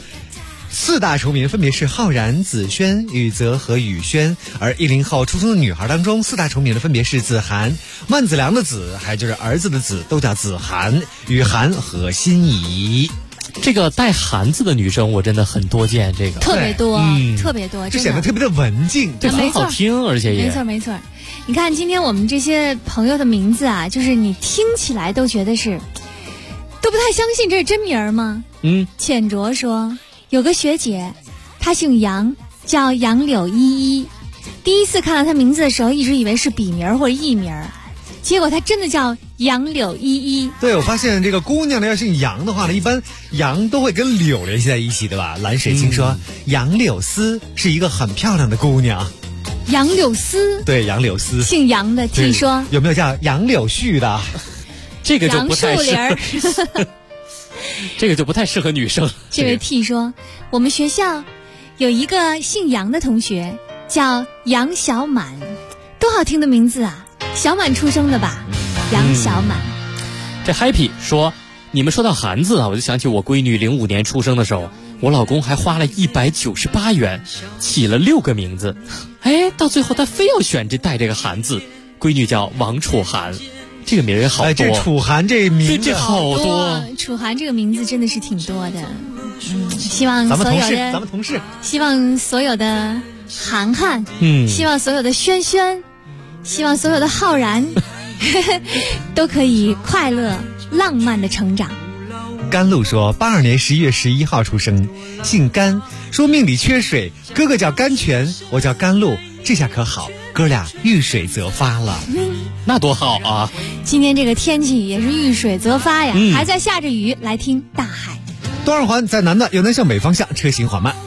，4大重名分别是浩然、子轩、雨泽和雨轩，而10后出生的女孩当中，4大重名的分别是子涵、万梓良的子，还有就是儿子的子，都叫子涵、雨涵和心仪。 这个带涵字的女生我真的很多见，这个特别多，特别多， 就显得特别的文静， 对，很好听，而且也没错。你看今天我们这些朋友的名字啊，就是你听起来都觉得是都不太相信这是真名吗？浅卓说有个学姐，她姓杨，叫杨柳依依。第一次看到她名字的时候，一直以为是笔名或者艺名，结果她真的叫杨柳依依。 对，我发现这个姑娘呢，要姓杨的话呢，一般杨都会跟柳联系在一起，对吧？蓝水清说，杨柳丝是一个很漂亮的姑娘。 杨柳丝， 对，杨柳丝， 姓杨的 T 说， 有没有叫杨柳絮的？ 这个就不太适合。这个就不太适合女生。 这位 T 说，我们学校有一个姓杨的同学叫杨小满，多好听的名字啊！小满出生的吧？杨小满。 这 Happy 说，你们说到涵字啊，我就想起我闺女05年出生的时候，我老公还花了198元起了6个名字，到最后他非要选带这个涵字，闺女叫王楚涵。这个名也好多， 这楚涵这名字好多， 楚涵这个名字真的是挺多的。希望所有的咱们同事， 希望所有的涵涵，希望所有的轩轩，希望所有的浩然都可以快乐浪漫的成长。 甘露说82年11月11号出生，姓甘，说命里缺水，哥哥叫甘泉，我叫甘露，这下可好，哥俩遇水则发了。 那多好啊！ 今天这个天气也是遇水则发呀，还在下着雨。来听大海。 东二环在南的由南向北方向车行缓慢。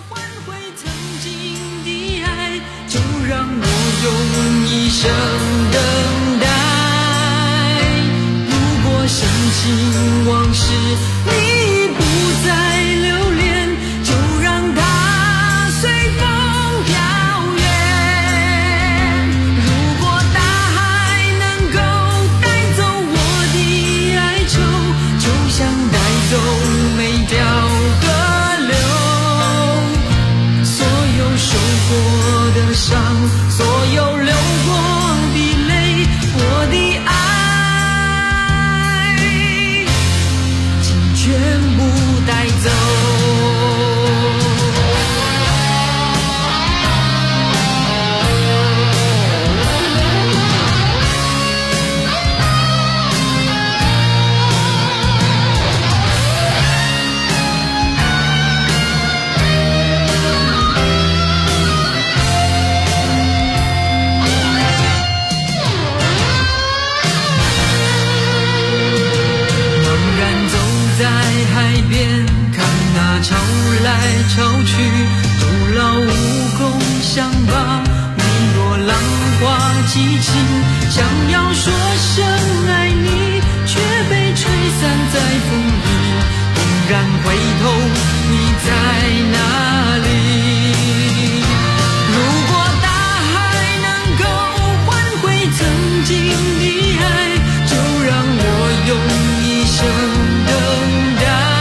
就让我用一生等待。 心往事你不再留恋，就让它随风飘远。如果大海能够带走我的哀愁，就像带走每条河流，所有受过的伤，所有流过的泪，我的爱请全部带走。潮来潮去，徒劳无功，想把每朵浪花记清，想要说声爱你，却被吹散在风里。猛然回头，你在哪里？如果大海能够换回曾经的爱，就让我用一生等待。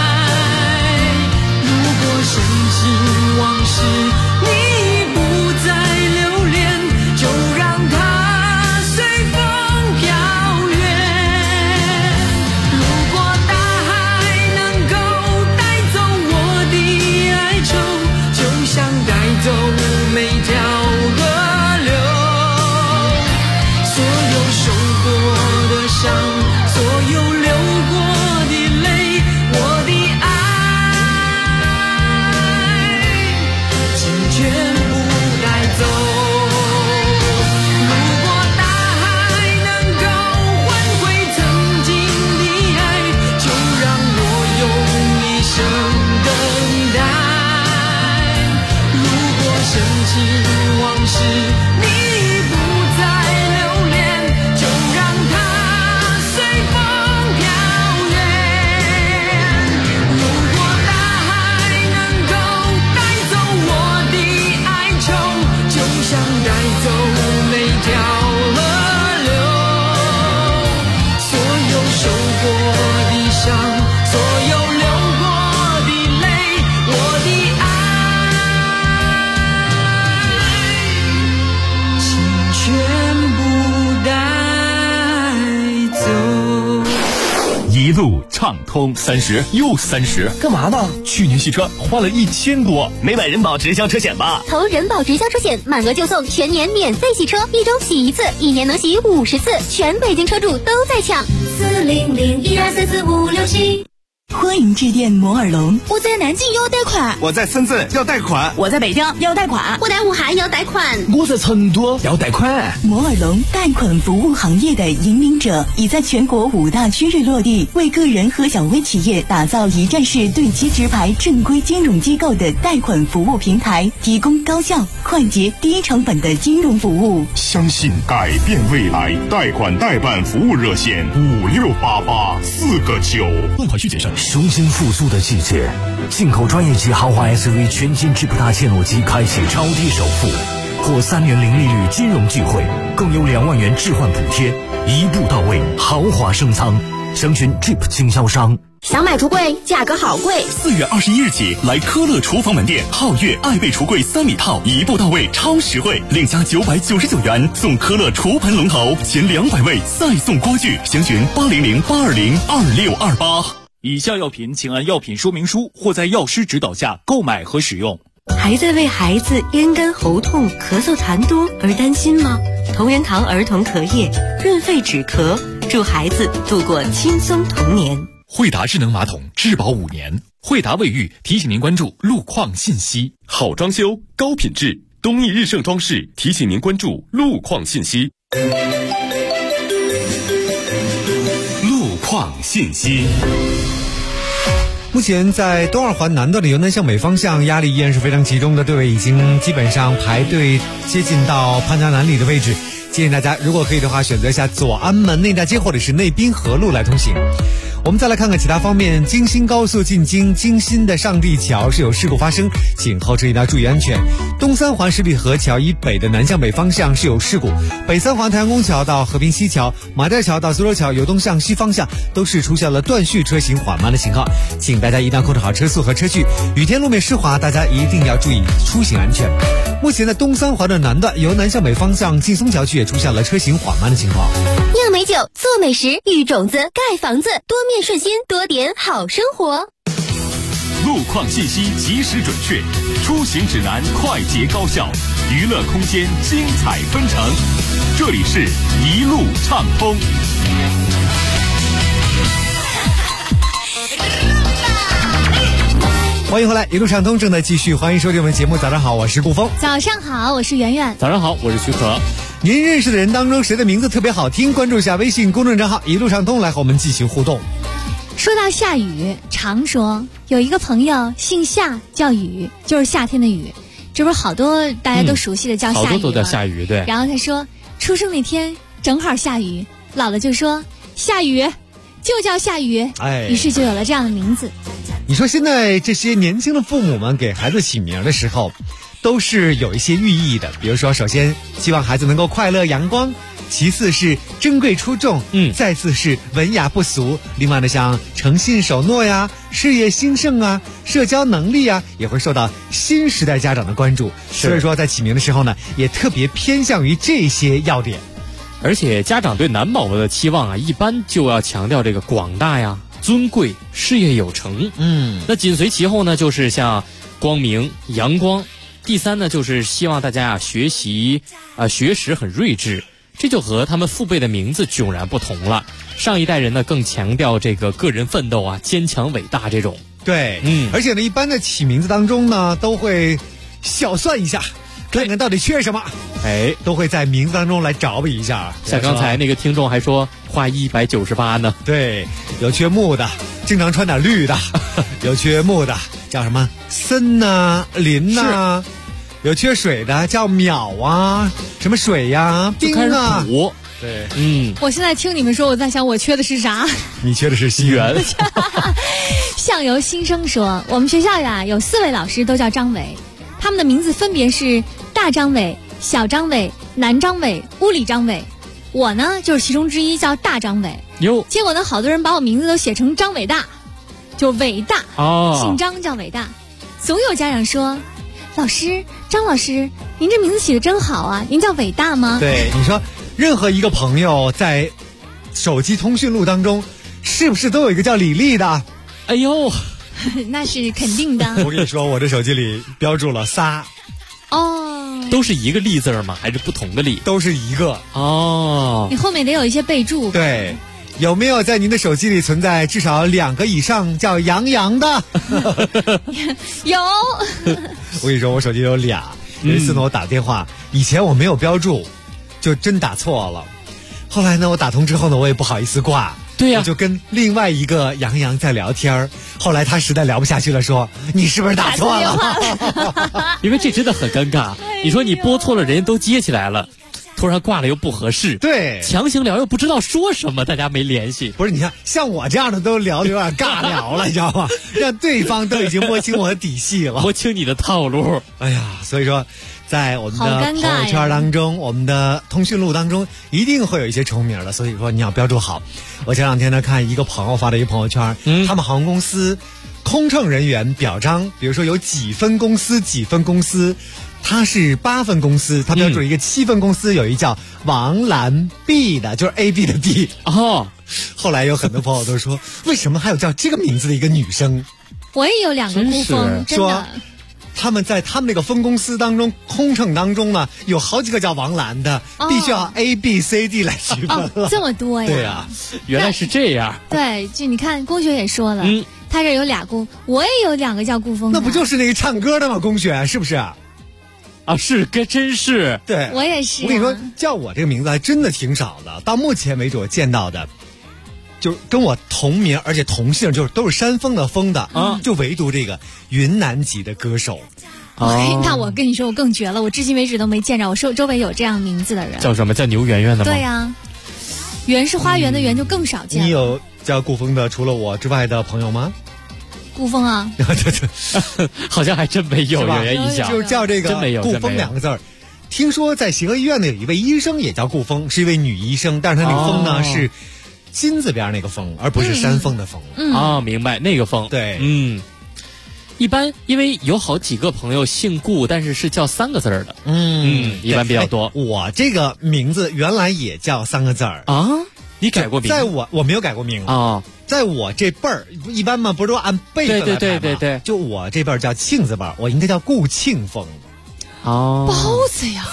深情往事你不再留恋，就让它随风飘远。如果大海能够带走我的哀愁，就像带走每条河流，所有受过的伤，所有流过的泪，我的爱全部带走。如果大海能够换回曾经的爱，就让我用一生等待。如果深情往事你不再留恋，就让它随风飘远。如果大海能够带走我的哀愁，就像带走每条河流，所有受过的伤，所有流过的泪，我的爱请全部带走。 一路畅通，30又30， 干嘛呢？ 去年洗车花了1000多， 没买人保直销车险吧？ 投人保直销车险，满额就送全年免费洗车，1周洗1次，1年能洗50次，全北京车主都在抢。40012445567。 欢迎致电摩尔龙。 我在南京要贷款， 我在深圳要贷款， 我在北京要贷款， 我在武汉要贷款， 我在成都要贷款。 摩尔龙贷款服务行业的引领者，已在全国5大区域落地，为个人和小微企业打造一站式对接直排正规金融机构的贷款服务平台，提供高效、快捷、低成本的金融服务。 相信改变未来，贷款代办服务热线568849 万款需谨慎。 雄心复苏的季节，进口专业级豪华 SUV 全新智普大切诺基开启超低首付，获3年零利率金融聚会，更有2万元置换补贴，一步到位，豪华升仓。详询 Jeep 经销商。 想买橱柜，价格好贵。 4月21日起，来科乐厨房门店皓月爱贝橱柜3米套，一步到位，超实惠，另加999元送科乐厨盆龙头，前200位再送锅具。详询800-820-2628。以下药品请按药品说明书或在药师指导下购买和使用。 还在为孩子咽干喉痛、咳嗽痰多而担心吗？同仁堂儿童咳液润肺止咳，祝孩子度过轻松童年。 惠达智能马桶质保5年。惠达卫浴提醒您关注路况信息。 好装修，高品质，东义日盛装饰提醒您关注路况信息。 路况信息。 目前在东二环南段的由南向北方向压力依然是非常集中的，队尾已经基本上排队接近到潘家南里的位置。建议大家如果可以的话，选择一下左安门内大街或者是内滨河路来通行。 我们再来看看其他方面，京新高速进京京新的上地桥是有事故发生，请后车一定要注意安全。东三环十里河桥以北的南向北方向是有事故，北三环太阳宫桥到和平西桥、马甸桥到苏州桥由东向西方向都是出现了断续，车行缓慢的情况，请大家一定要控制好车速和车距。雨天路面湿滑，大家一定要注意出行安全。目前在东三环的南段由南向北方向劲松桥区也出现了车行缓慢的情况。 酿美酒，做美食，育种子，盖房子，多面顺心，多点好生活。 路况信息及时准确，出行指南快捷高效，娱乐空间精彩纷呈。这里是一路畅通。 欢迎回来，一路畅通正在继续，欢迎收听我们节目。早上好，我是顾峰。 早上好，我是圆圆。 早上好，我是徐可。 您认识的人当中谁的名字特别好听？关注一下微信公众账号一路畅通，来和我们进行互动。 说到下雨，常说有一个朋友姓夏，叫雨，就是夏天的雨，这不是好多大家都熟悉的叫夏雨， 好多都叫下雨，对。 然后他说出生那天正好下雨，姥姥就说下雨就叫下雨，于是就有了这样的名字。 你说现在这些年轻的父母们给孩子起名的时候都是有一些寓意的，比如说首先希望孩子能够快乐阳光，其次是珍贵出众，再次是文雅不俗，另外呢像诚信守诺呀、事业兴盛啊、社交能力啊，也会受到新时代家长的关注，所以说在起名的时候呢也特别偏向于这些要点。 而且家长对男宝宝的期望啊，一般就要强调这个广大呀、尊贵、事业有成。那紧随其后呢就是像光明、阳光，第三呢就是希望大家学习学识很睿智，这就和他们父辈的名字迥然不同了。上一代人呢更强调这个个人奋斗啊、坚强伟大这种。 对，而且呢一般在起名字当中呢都会小算一下，看看到底缺什么，都会在名字当中来找补一下。 像刚才那个听众还说花198呢。 对，有缺木的经常穿点绿的，有缺木的叫什么森呐、林呐，有缺水的叫淼啊，什么水呀、冰啊。对， 我现在听你们说，我在想我缺的是啥？ 你缺的是西园。 相由心生说，我们学校呀有4位老师都叫张伟，他们的名字分别是大张伟、小张伟、南张伟、物理张伟。我呢就是其中之一，叫大张伟。结果呢好多人把我名字都写成张伟大，就伟大，姓张叫伟大。总有家长说，老师，张老师，您这名字起得真好啊，您叫伟大吗？ 对，你说任何一个朋友在手机通讯录当中是不是都有一个叫李丽的？ 哎呦， 那是肯定的。 我跟你说，我这手机里标注了仨。 都是一个丽字吗？还是不同的丽？ 都是一个。 你后面得有一些备注。 对，有没有在您的手机里存在至少2个以上叫杨洋的？ 有。 我跟你说，我手机有俩。有一次呢，我打电话，以前我没有标注，就真打错了。后来呢，我打通之后呢，我也不好意思挂。 对呀， 我就跟另外一个杨洋在聊天，后来他实在聊不下去了，说你是不是打错了？ 因为这真的很尴尬。你说你拨错了，人家都接起来了，突然挂了又不合适， 对， 强行聊又不知道说什么，大家没联系。 不是，你看像我这样的都聊得有点尬聊了，你知道吗？让对方都已经摸清我的底细了， 摸清你的套路。 哎呀，所以说在我们的朋友圈当中，我们的通讯录当中一定会有一些重名的，所以说你要标注好。我前2天呢看一个朋友发的一个朋友圈，他们航空公司空乘人员表彰，比如说有几分公司几分公司，他是8分公司，他标注一个7分公司，有一叫王兰 B 的，就是 AB 的 B。后来有很多朋友都说，为什么还有叫这个名字的一个女生？ 我也有2个姑风，真的。 他们在他们那个分公司当中，空乘当中呢，有好几个叫王兰的，必须要 A、B、C、D 来区分了。 这么多呀？ 对啊， 原来是这样。 对，就你看，龚雪也说了，他这有2姑，我也有2个叫顾风。 那不就是那个唱歌的吗？龚雪是不是？ 是，真是。 对， 我也是。 我跟你说，叫我这个名字还真的挺少的，到目前为止我见到的。就跟我同名而且同姓，就是都是山峰的峰的就唯独这个云南籍的歌手。 那我跟你说，我更绝了，我至今为止都没见着我周围有这样名字的人。 叫什么？叫牛圆圆的吗？ 对呀，圆是花园的圆，就更少见了。 你有叫顾峰的除了我之外的朋友吗？ 顾峰啊， 好像还真没有，有人印象， 就是叫这个顾峰2个字儿。听说在协和医院呢有一位医生也叫顾峰，是一位女医生，但是她那个峰呢是金字边那个峰，而不是山峰的峰。 明白那个峰。 对， 一般因为有好几个朋友姓顾，但是叫3个字的。一般比较多。 我这个名字原来也叫3个字儿啊。你改过名？ 在我没有改过名啊， 在我这辈儿一般嘛，不是都按辈分来排吗？ 对， 就我这辈儿叫庆字辈儿，我应该叫顾庆峰。 包子呀！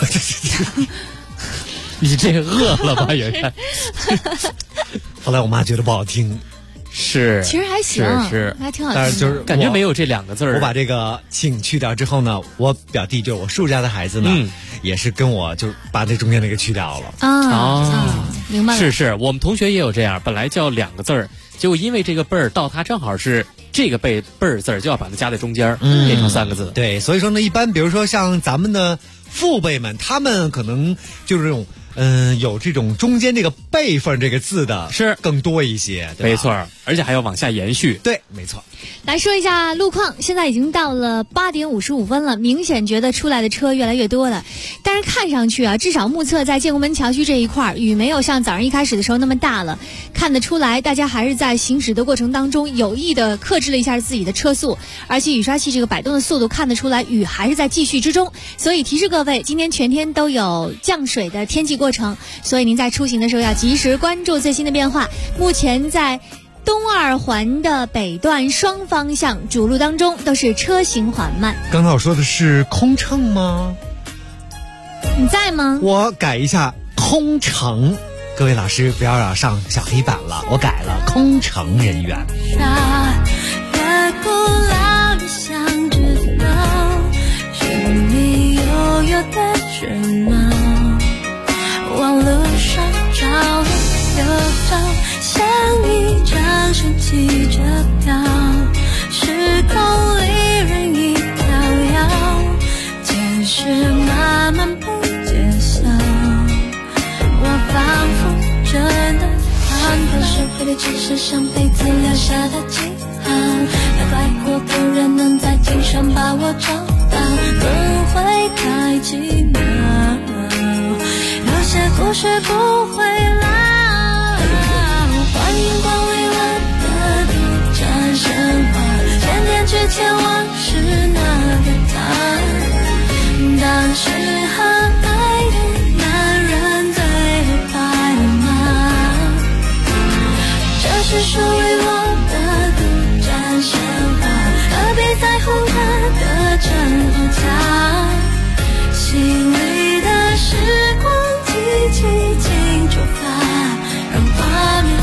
你这饿了吧，圆圆？ 后来我妈觉得不好听， 是， 其实还行， 是还挺好听， 但是就是感觉没有这2个字儿。 我把这个庆去掉之后呢，我表弟就是我叔家的孩子呢，也是跟我就把这中间那个去掉了。 明白了。 是，我们同学也有这样，本来叫2个字儿，结果因为这个辈儿到他正好是这个辈儿字儿，就要把它加在中间，变成3个字。 对，所以说呢，一般比如说像咱们的父辈们，他们可能就是这种有这种中间这个辈分这个字的是更多一些，对吧？ 没错，而且还要往下延续。 对，没错。 来说一下路况，现在已经到了8点55分了，明显觉得出来的车越来越多了。但是看上去啊，至少目测在建国门桥区这一块，雨没有像早上一开始的时候那么大了，看得出来大家还是在行驶的过程当中有意的克制了一下自己的车速，而且雨刷器这个摆动的速度看得出来雨还是在继续之中。所以提示各位，今天全天都有降水的天气过程，所以您在出行的时候要及时关注最新的变化。目前在东2环的北段双方向主路当中都是车行缓慢。 刚才我说的是空乘吗？ 你在吗？ 我改一下空乘，各位老师不要让上小黑板了，我改了空乘人员。 越古老的想知道生命悠悠的全貌，往路上找了又找，像一张神奇着飘，时空里任意飘摇，前世慢慢不揭晓，我仿佛真的看到社会的只是上辈子留下的记号，要怪过不人能在今生把我找到，轮回太奇妙，有些故事不会老。欢迎光临我的独占神话，千年之前我是那个他，当时和爱的男人最后白了吗？这是属于我的独占神话，何必在乎他的真或假，心里的时光机器请出发，让画面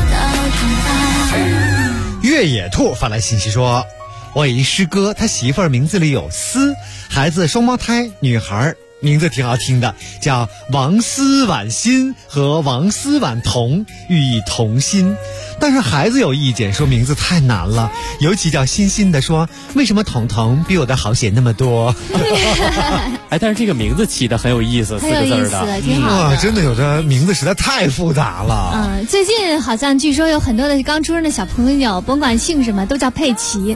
越野兔发来信息说，我有一师哥，他媳妇儿名字里有思，孩子双胞胎女孩，名字挺好听的，叫王思婉欣和王思婉彤，寓意同心。但是孩子有意见，说名字太难了，尤其叫欣欣的说，为什么彤彤比我的好写那么多？ 哎，但是这个名字起得很有意思，4个字的， 挺好的。 真的有的名字实在太复杂了。 最近好像据说有很多的刚出生的小朋友，甭管姓什么，都叫佩奇。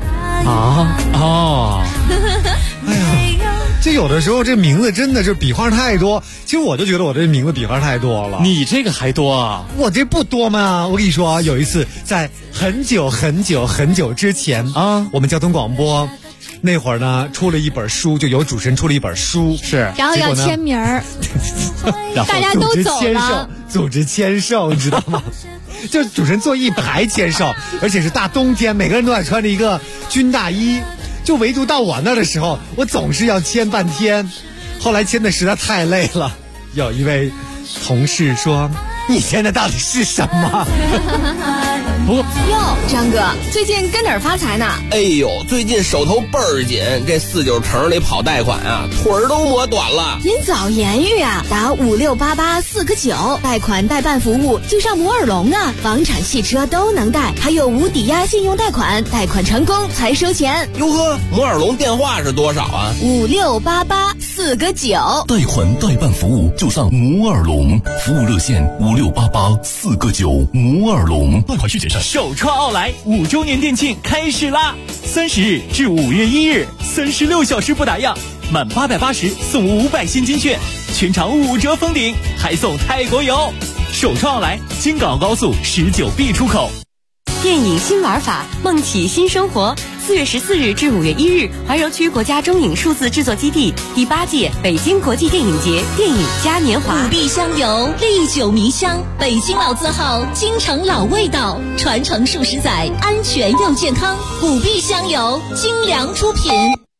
哎呀，这有的时候这名字真的是笔画太多，其实我就觉得我这名字笔画太多了。 你这个还多啊？ 我这不多吗？我跟你说啊，有一次在很久很久很久之前啊，我们交通广播那会儿呢，出了一本书，就有主持人出了一本书， 是， 然后要签名儿，大家都走了， 组织签售，你知道吗？就主持人坐一排签售，而且是大冬天，每个人都在穿着一个军大衣，就唯独到我那的时候，我总是要签半天，后来签的实在太累了。有一位同事说：“你签的到底是什么？” 哟，张哥，最近跟哪儿发财呢？ 哎呦，最近手头倍儿紧，这49城里跑贷款啊，腿儿都磨短了。 您早言语啊，打5688-4个9，贷款代办服务就上摩尔龙啊，房产、汽车都能贷，还有无抵押信用贷款，贷款成功才收钱。 哟呵，摩尔龙电话是多少啊 ？5688-4个9， 贷款代办服务就上摩尔龙，服务热线5688-4个9，摩尔龙。贷款需谨慎。 首创奥莱5周年店庆开始啦！30日至5月1日，36小时不打烊，满880送500现金券，全场5折封顶，还送泰国游。首创奥莱京港澳高速19B 出口。 电影新玩法，梦起新生活。4月14日至5月1日，怀柔区国家中影数字制作基地第8届北京国际电影节电影嘉年华。 五碧香油，历久弥香，北京老字号，京城老味道，传承数十载，安全又健康。五碧香油，精良出品。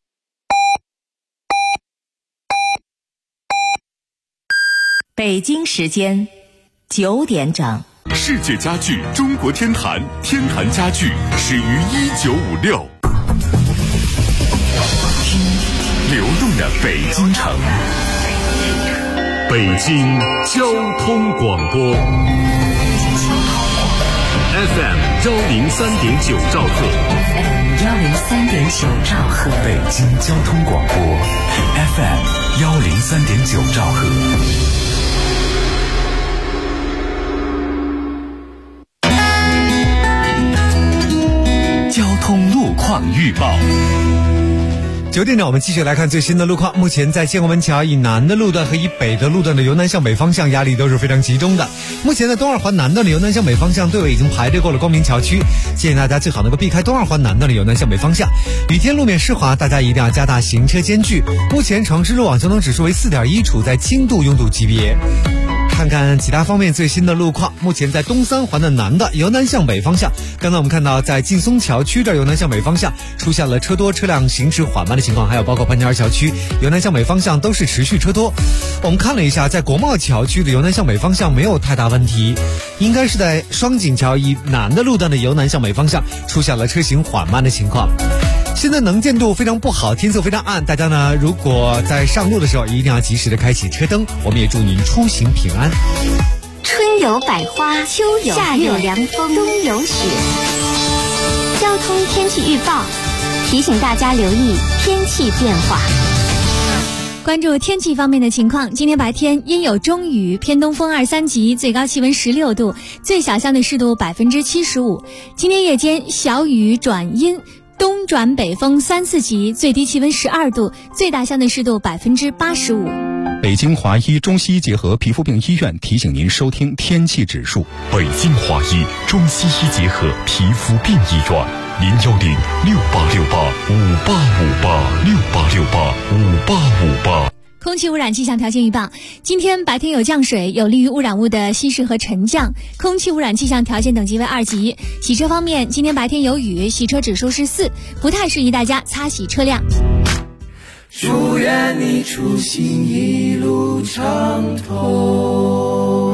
北京时间9点整。 世界家具中国天坛，天坛家具始于1956。听流动的北京城，北京交通广播 FM 103.9兆赫 103.9兆赫， 北京交通广播 FM 103.9兆赫。 交通路况预报。 9点整，我们继续来看最新的路况。目前在建国门桥以南的路段和以北的路段的由南向北方向压力都是非常集中的。目前在东二环南段的由南向北方向队尾已经排队过了光明桥区，建议大家最好能够避开东二环南段的由南向北方向。雨天路面湿滑，大家一定要加大行车间距。目前城市路网交通指数为4.1，处在轻度拥堵级别。看看其他方面最新的路况。目前在东三环的南段由南向北方向，刚才我们看到在劲松桥区这由南向北方向出现了车多车辆行驶缓慢的情况，还有包括潘家园桥区由南向北方向都是持续车多。我们看了一下，在国贸桥区的由南向北方向没有太大问题，应该是在双井桥以南的路段的由南向北方向出现了车行缓慢的情况。现在能见度非常不好，天色非常暗，大家呢如果在上路的时候一定要及时的开启车灯。我们也祝您出行平安。 春有百花，秋有夏有凉风，冬有雪。交通天气预报提醒大家留意天气变化。 关注天气方面的情况，今天白天阴有中雨，偏东风2、3级，最高气温16度，最小相对湿度75%。今天夜间小雨转阴，东转北风3、4级，最低气温12度，最大相对湿度85%。 北京华医中西医结合皮肤病医院提醒您收听天气指数。 北京华医中西医结合皮肤病医院，010-6868-5858，6868-5858。 空气污染气象条件预报，今天白天有降水，有利于污染物的稀释和沉降，空气污染气象条件等级为2级。洗车方面，今天白天有雨，洗车指数是4，不太适宜大家擦洗车辆。 祝愿你出行一路畅通。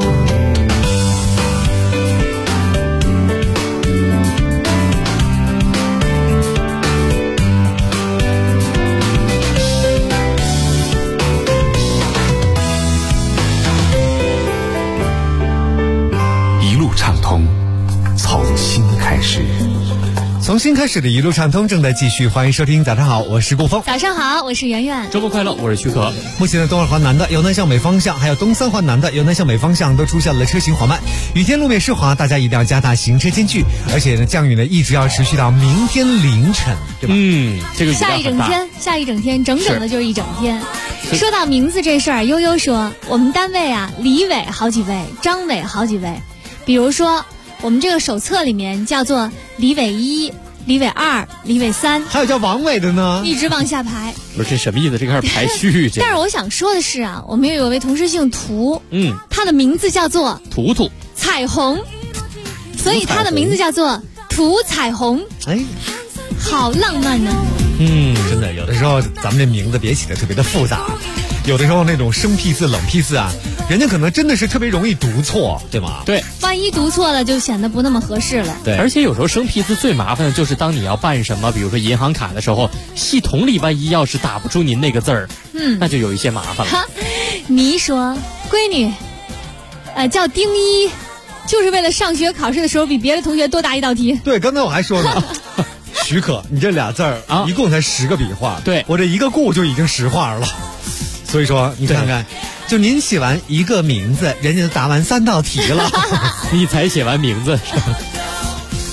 一路畅通，从新开始。 从新开始的一路畅通正在继续，欢迎收听。早上好，我是顾峰。 早上好，我是圆圆。 周末快乐，我是徐可。 目前的东二环南的由南向北方向，还有东三环南的由南向北方向都出现了车行缓慢。雨天路面湿滑，大家一定要加大行车间距，而且呢，降雨呢一直要持续到明天凌晨，对吧？ 这个雨量很大。 下一整天，整整的就是一整天。说到名字这事儿，悠悠说我们单位啊，李伟好几位，张伟好几位。比如说我们这个手册里面叫做李伟1、李伟2、李伟3， 还有叫王伟的呢， 一直往下排。 不是这什么意思？这开始排序但是我想说的是啊，我们有位同事姓涂，他的名字叫做图图彩虹，所以他的名字叫做涂彩虹。 哎， 好浪漫呢。 真的，有的时候咱们这名字别起得特别的复杂，有的时候那种生僻字、冷僻字啊，人家可能真的是特别容易读错，对吗？ 对， 万一读错了就显得不那么合适了。 对，而且有时候生僻字最麻烦的就是当你要办什么，比如说银行卡的时候，系统里万一要是打不出您那个字儿，那就有一些麻烦了。 你说闺女，叫丁一，就是为了上学考试的时候比别的同学多答一道题。 对，刚才我还说呢。许可，你这俩字儿啊，一共才10个笔画， 对我这一个顾就已经10画了，所以说你看看，就您写完一个名字，人家就答完3道题了， 你才写完名字。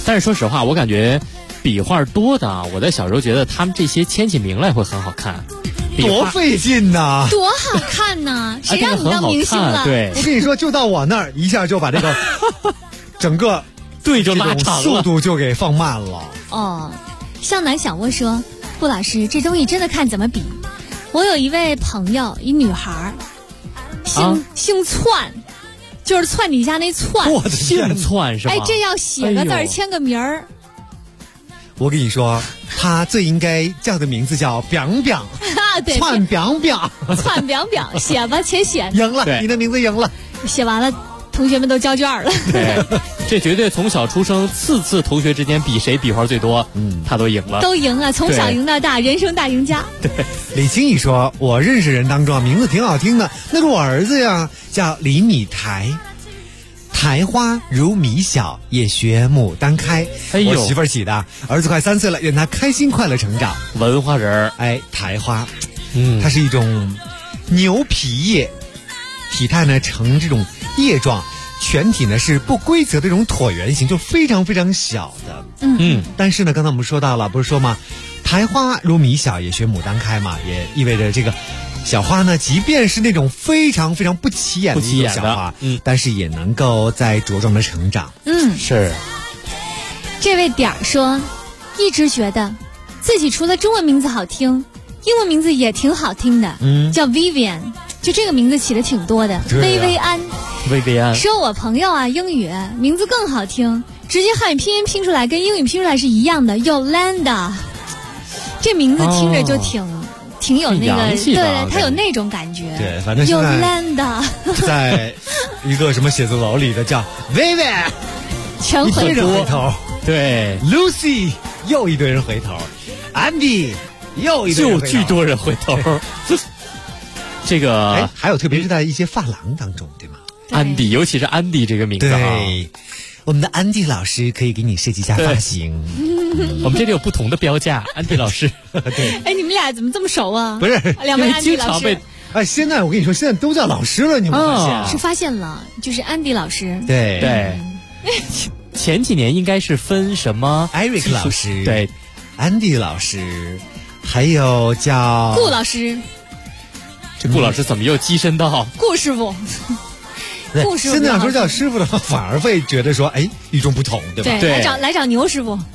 但是说实话，我感觉笔画多的啊，我在小时候觉得他们这些签起名来会很好看。 多费劲呐！ 多好看呐！谁让你当明星了？ 对， 我跟你说，就到我那儿一下就把这个整个对就拉长了， 速度就给放慢了。 哦，向南小窝说，顾老师，这东西真的看怎么比。我有一位朋友，一女孩，姓窜，就是窜底下那窜。 我的姓窜是吧？ 哎，这要写个字儿，签个名儿。 我跟你说，他最应该叫的名字叫表表， 对， 窜表表， 窜表表，写吧，且写。 赢了，你的名字赢了。 写完了，同学们都交卷了。 对，这绝对从小出生，次同学之间比谁笔画最多，他都赢了。 都赢了，从小赢到大，人生大赢家。 对，李青怡说，我认识人当中名字挺好听的，那是我儿子呀，叫李米台。苔花如米小，也学牡丹开。 哎呦， 我媳妇儿起的，儿子快3岁了，愿他开心快乐成长。 文化人儿， 哎，苔花，它是一种牛皮叶，体态呢呈这种叶状，全体呢是不规则的这种椭圆形，就非常非常小的。但是呢，刚才我们说到了，不是说吗？苔花如米小，也学牡丹开嘛，也意味着这个小花呢，即便是那种非常非常不起眼的一种小花，但是也能够在茁壮的成长。 是。 这位点儿说，一直觉得自己除了中文名字好听，英文名字也挺好听的，叫 Vivian， 就这个名字起的挺多的，薇薇安。 薇薇安说我朋友啊，英语名字更好听，直接汉语拼音拼出来跟英语拼出来是一样的 ，Yolanda。这名字听着就挺有那个，对，它有那种感觉。 对，反正现在在一个什么写字楼里的叫 Vivian， 全一堆人回头。 对 ，Lucy 又一堆人回头 ，Andy 又一堆人回头， 就巨多人回头。这个还有特别是在一些发廊当中，对吗？ 安迪，尤其是安迪这个名字啊。 对，我们的安迪老师可以给你设计一下发型。 我们这里有不同的标价，安迪老师。 对， 哎，你们俩怎么这么熟啊？ 不是， 两位安迪老师。 哎，现在我跟你说，现在都叫老师了，你们发现？ 是发现了，就是安迪老师。 对。 前几年应该是分什么 ？Eric 老师， 对， 安迪老师，还有叫顾老师。 这顾老师怎么又跻身到顾师傅？顾师傅现在要说叫师傅的话，反而会觉得说，哎，与众不同，对吧？ 对，来找牛师傅。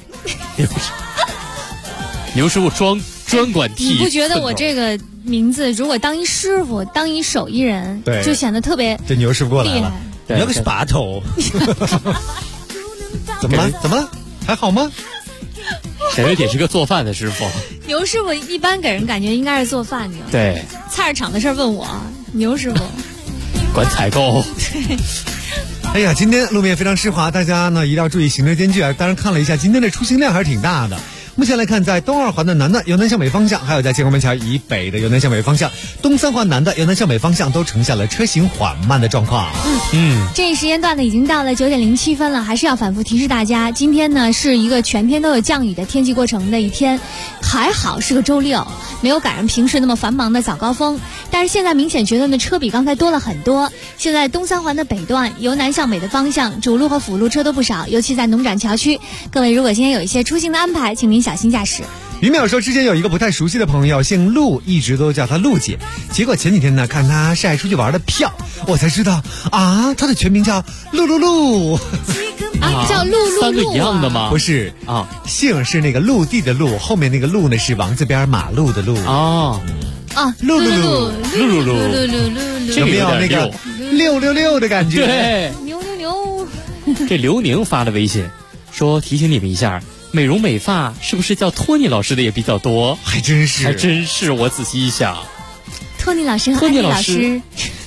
牛师傅专管替。 你不觉得我这个名字如果当一师傅，当一手艺人，就显得特别这牛师傅过来了，你要个把头。怎么了？还好吗？ 感觉也是个做饭的师傅。 牛师傅一般给人感觉应该是做饭的。 对， 菜市场的事问我，牛师傅管采购。 对。 哎呀，今天路面非常湿滑，大家呢一定要注意行车间距啊。当然看了一下，今天的出行量还是挺大的。目前来看，在东二环的南段由南向北方向，还有在建国门桥以北的由南向北方向，东三环南的由南向北方向都呈现了车行缓慢的状况。 这一时间段呢已经到了9点07分了，还是要反复提示大家，今天呢是一个全天都有降雨的天气过程的一天，还好是个周六，没有赶上平时那么繁忙的早高峰。但是现在明显觉得呢车比刚才多了很多。现在东三环的北段由南向北的方向，主路和辅路车都不少，尤其在农展桥区。各位如果今天有一些出行的安排，请您小心驾驶。 于淼说，之前有一个不太熟悉的朋友姓陆，一直都叫她陆姐，结果前几天呢看她晒出去玩的票，我才知道啊，她的全名叫陆陆陆啊，叫陆陆陆三个一样的吗？ 不是啊，姓是那个陆地的陆，后面那个陆呢是王字边马路的路陆陆陆陆陆陆，有没有那个666的感觉？ 对， 牛牛牛。 这刘宁发的微信说提醒你们一下，美容美发是不是叫托尼老师的也比较多？ 还真是， 我仔细一想， 托尼老师和安迪老师。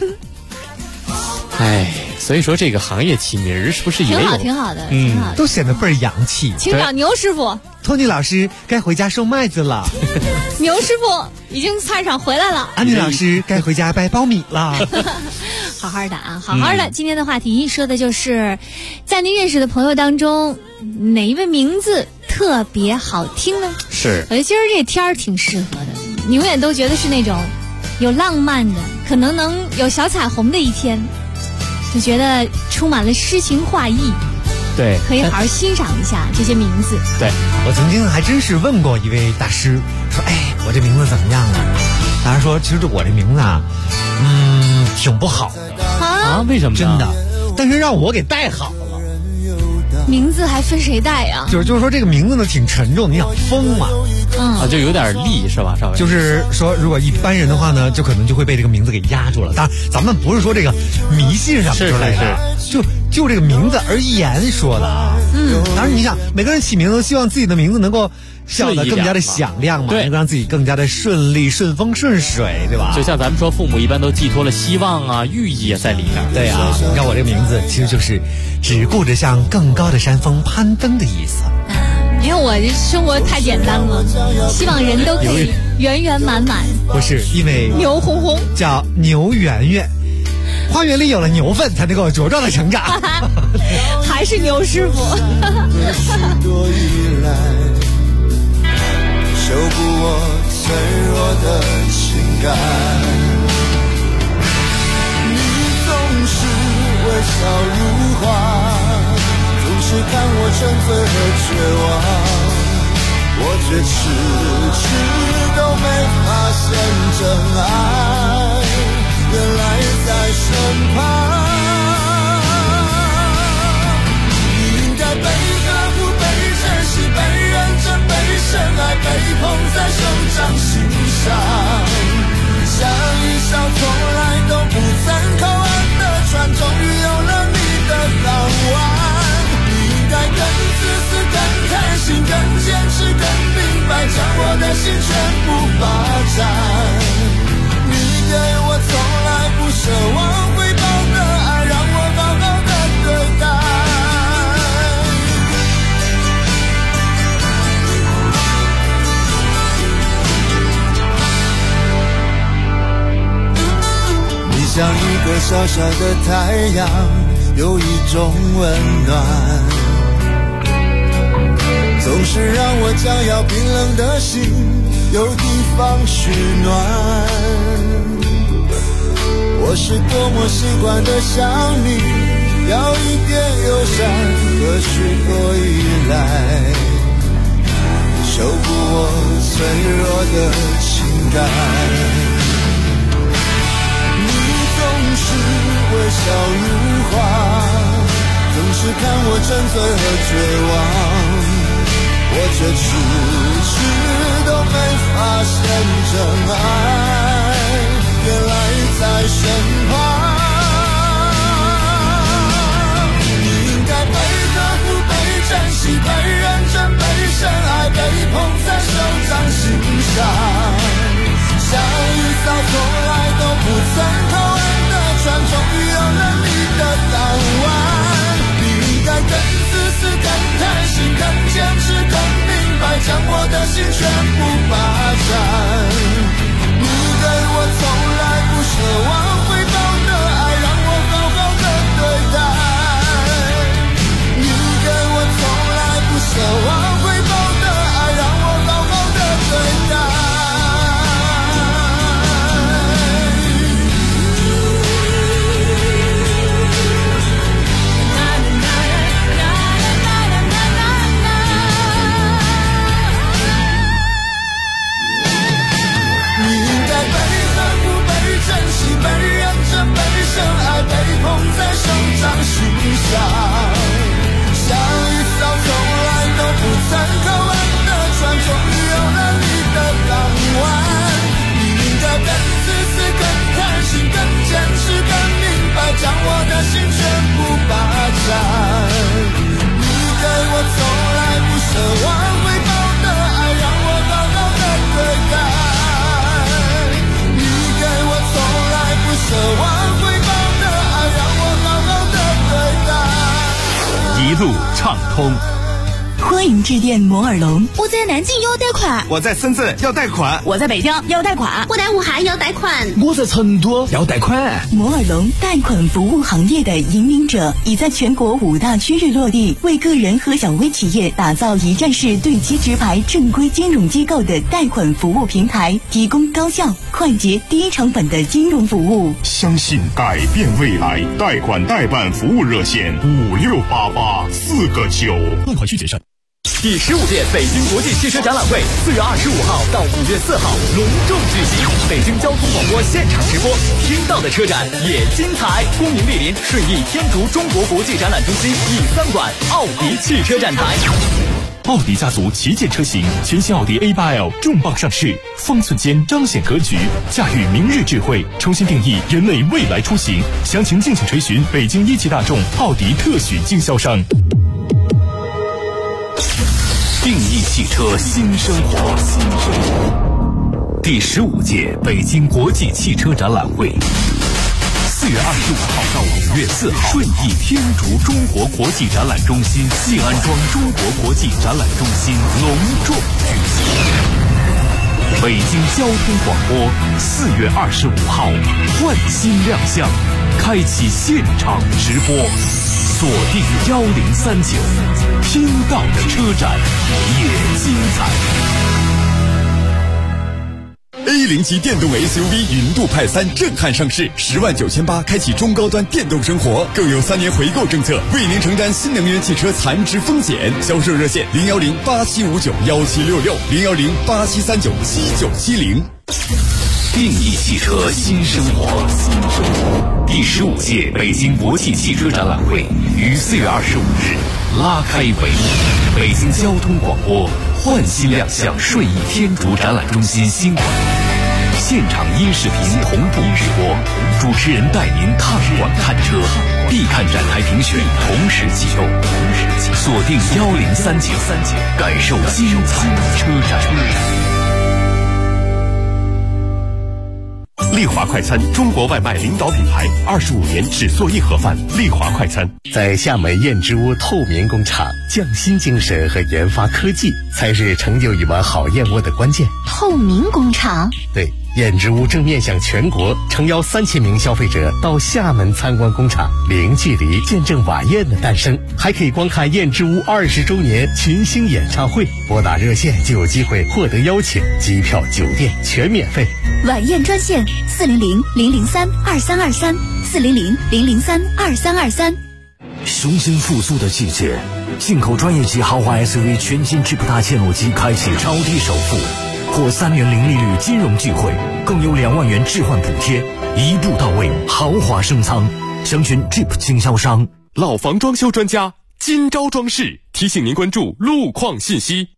哎，所以说这个行业起名是不是也有挺好的，挺好的， 都显得倍儿洋气。 请找牛师傅。 托尼老师该回家收麦子了。 牛师傅已经菜市场回来了。 安迪老师该回家掰苞米了。 好好的啊，好好的。今天的话题说的就是在您认识的朋友当中，哪一位名字特别好听呢？ 是， 我觉得今儿这天儿挺适合的，你永远都觉得是那种有浪漫的，可能有小彩虹的一天，就觉得充满了诗情画意。 对， 可以好好欣赏一下这些名字。 对， 我曾经还真是问过一位大师，说：“哎，我这名字怎么样啊？”大师说：“其实我这名字啊，挺不好的啊，为什么呢？ 真的，但是让我给带好了。 名字还分谁带呀？ 就是说这个名字呢挺沉重，你想风嘛， 就有点力是吧？稍微就是说，如果一般人的话呢，就可能就会被这个名字给压住了。当然，咱们不是说这个迷信上之类的，就这个名字而言说的啊。当然你想，每个人起名字都希望自己的名字能够笑得更加的响亮嘛，能够让自己更加的顺利、顺风顺水，对吧？ 就像咱们说，父母一般都寄托了希望啊、寓意啊在里面。 对啊，你看我这个名字其实就是只顾着向更高的山峰攀登的意思。 因为我生活太简单了，希望人都可以圆圆满满。 不是，因为牛红红叫牛圆圆，花园里有了牛粪才能够茁壮的成长。 还是牛师傅。 修补我脆弱的情感，你总是微笑如花，总是看我沉醉和绝望，我却迟都没发现真爱原来在身旁。你应该被呵护、被珍惜、被认真、被深爱，被捧在手掌心上，像一艘从来都不曾靠岸的船，终于有了你的港湾。你应该更自私、更贪心、更坚持、更明白，将我的心全部霸占。你给我从来不奢望回报的爱，让我好好的对待。像一个小小的太阳，有一种温暖，总是让我将要冰冷的心有地方取暖。我是多么习惯的想你，要一点友善和许多依赖，修补我脆弱的情感。是微笑如花，总是看我沉醉和绝望，我却迟都没发现真爱原来在身旁。你应该被呵护、被珍惜、被认真、被深爱，被捧在手掌心上，像一艘从来都不曾靠岸终于有了你的港湾。你应该更自私、更贪心、更坚持、更明白，将我的心全部霸占。你给我从来不奢望回报的爱，让我好好的对待。你给我从来不奢望回报的爱，让我好好的对待。 欢迎致电摩尔龙。 我在南京要贷款， 我在深圳要贷款， 我在北京要贷款， 我在武汉要贷款， 我在成都要贷款。 摩尔龙贷款服务行业的引领者，已在全国5大区域落地，为个人和小微企业打造一站式对接直排正规金融机构的贷款服务平台，提供高效、快捷、低成本的金融服务。 相信改变未来，贷款代办服务热线568849，贷款需谨慎。 第15届北京国际汽车展览会4月25号到5月4号隆重举行，北京交通广播现场直播，听到的车展也精彩。恭迎莅临顺义天竺中国国际展览中心E3馆奥迪汽车展台。 奥迪家族旗舰车型全新奥迪 A8L 重磅上市，方寸间彰显格局，驾驭明日智慧，重新定义人类未来出行。详情敬请垂询北京一汽大众奥迪特许经销商。 定义汽车新生活，第15届北京国际汽车展览会，4月25号到5月4号，顺义天竺中国国际展览中心西安庄中国国际展览中心隆重举行。北京交通广播4月25号焕新亮相，开启现场直播，锁定1039，听到的车展也精彩。 A0级电动 SUV 云度派3震撼上市，10.98万开启中高端电动生活，更有3年回购政策，为您承担新能源汽车残值风险。销售热线010-8759-1766，010-8739-7970。 定义汽车新生活，第15届北京国际汽车展览会于4月25日拉开帷幕。北京交通广播焕新亮相顺义天竺展览中心新馆，现场音视频同步直播，主持人带您探馆看车，必看展台评选同时启动，锁定1039，感受精彩车展。 丽华快餐，中国外卖领导品牌，25年只做一盒饭。丽华快餐在厦门燕之屋透明工厂，匠心精神和研发科技才是成就一碗好燕窝的关键。 透明工厂， 对，燕之屋正面向全国，诚邀3000名消费者到厦门参观工厂，零距离见证晚宴的诞生，还可以观看燕之屋20周年群星演唱会。拨打热线就有机会获得邀请，机票、酒店全免费。 晚宴专线400-003-2323，400-003-2323。 雄心复苏的季节，进口专业级豪华 SUV 全新 Jeep 大切诺基开启超低首付，获3年零利率金融巨惠，更有2万元置换补贴，一步到位，豪华升舱。详询 Jeep 经销商。 老房装修专家金招装饰提醒您关注路况信息。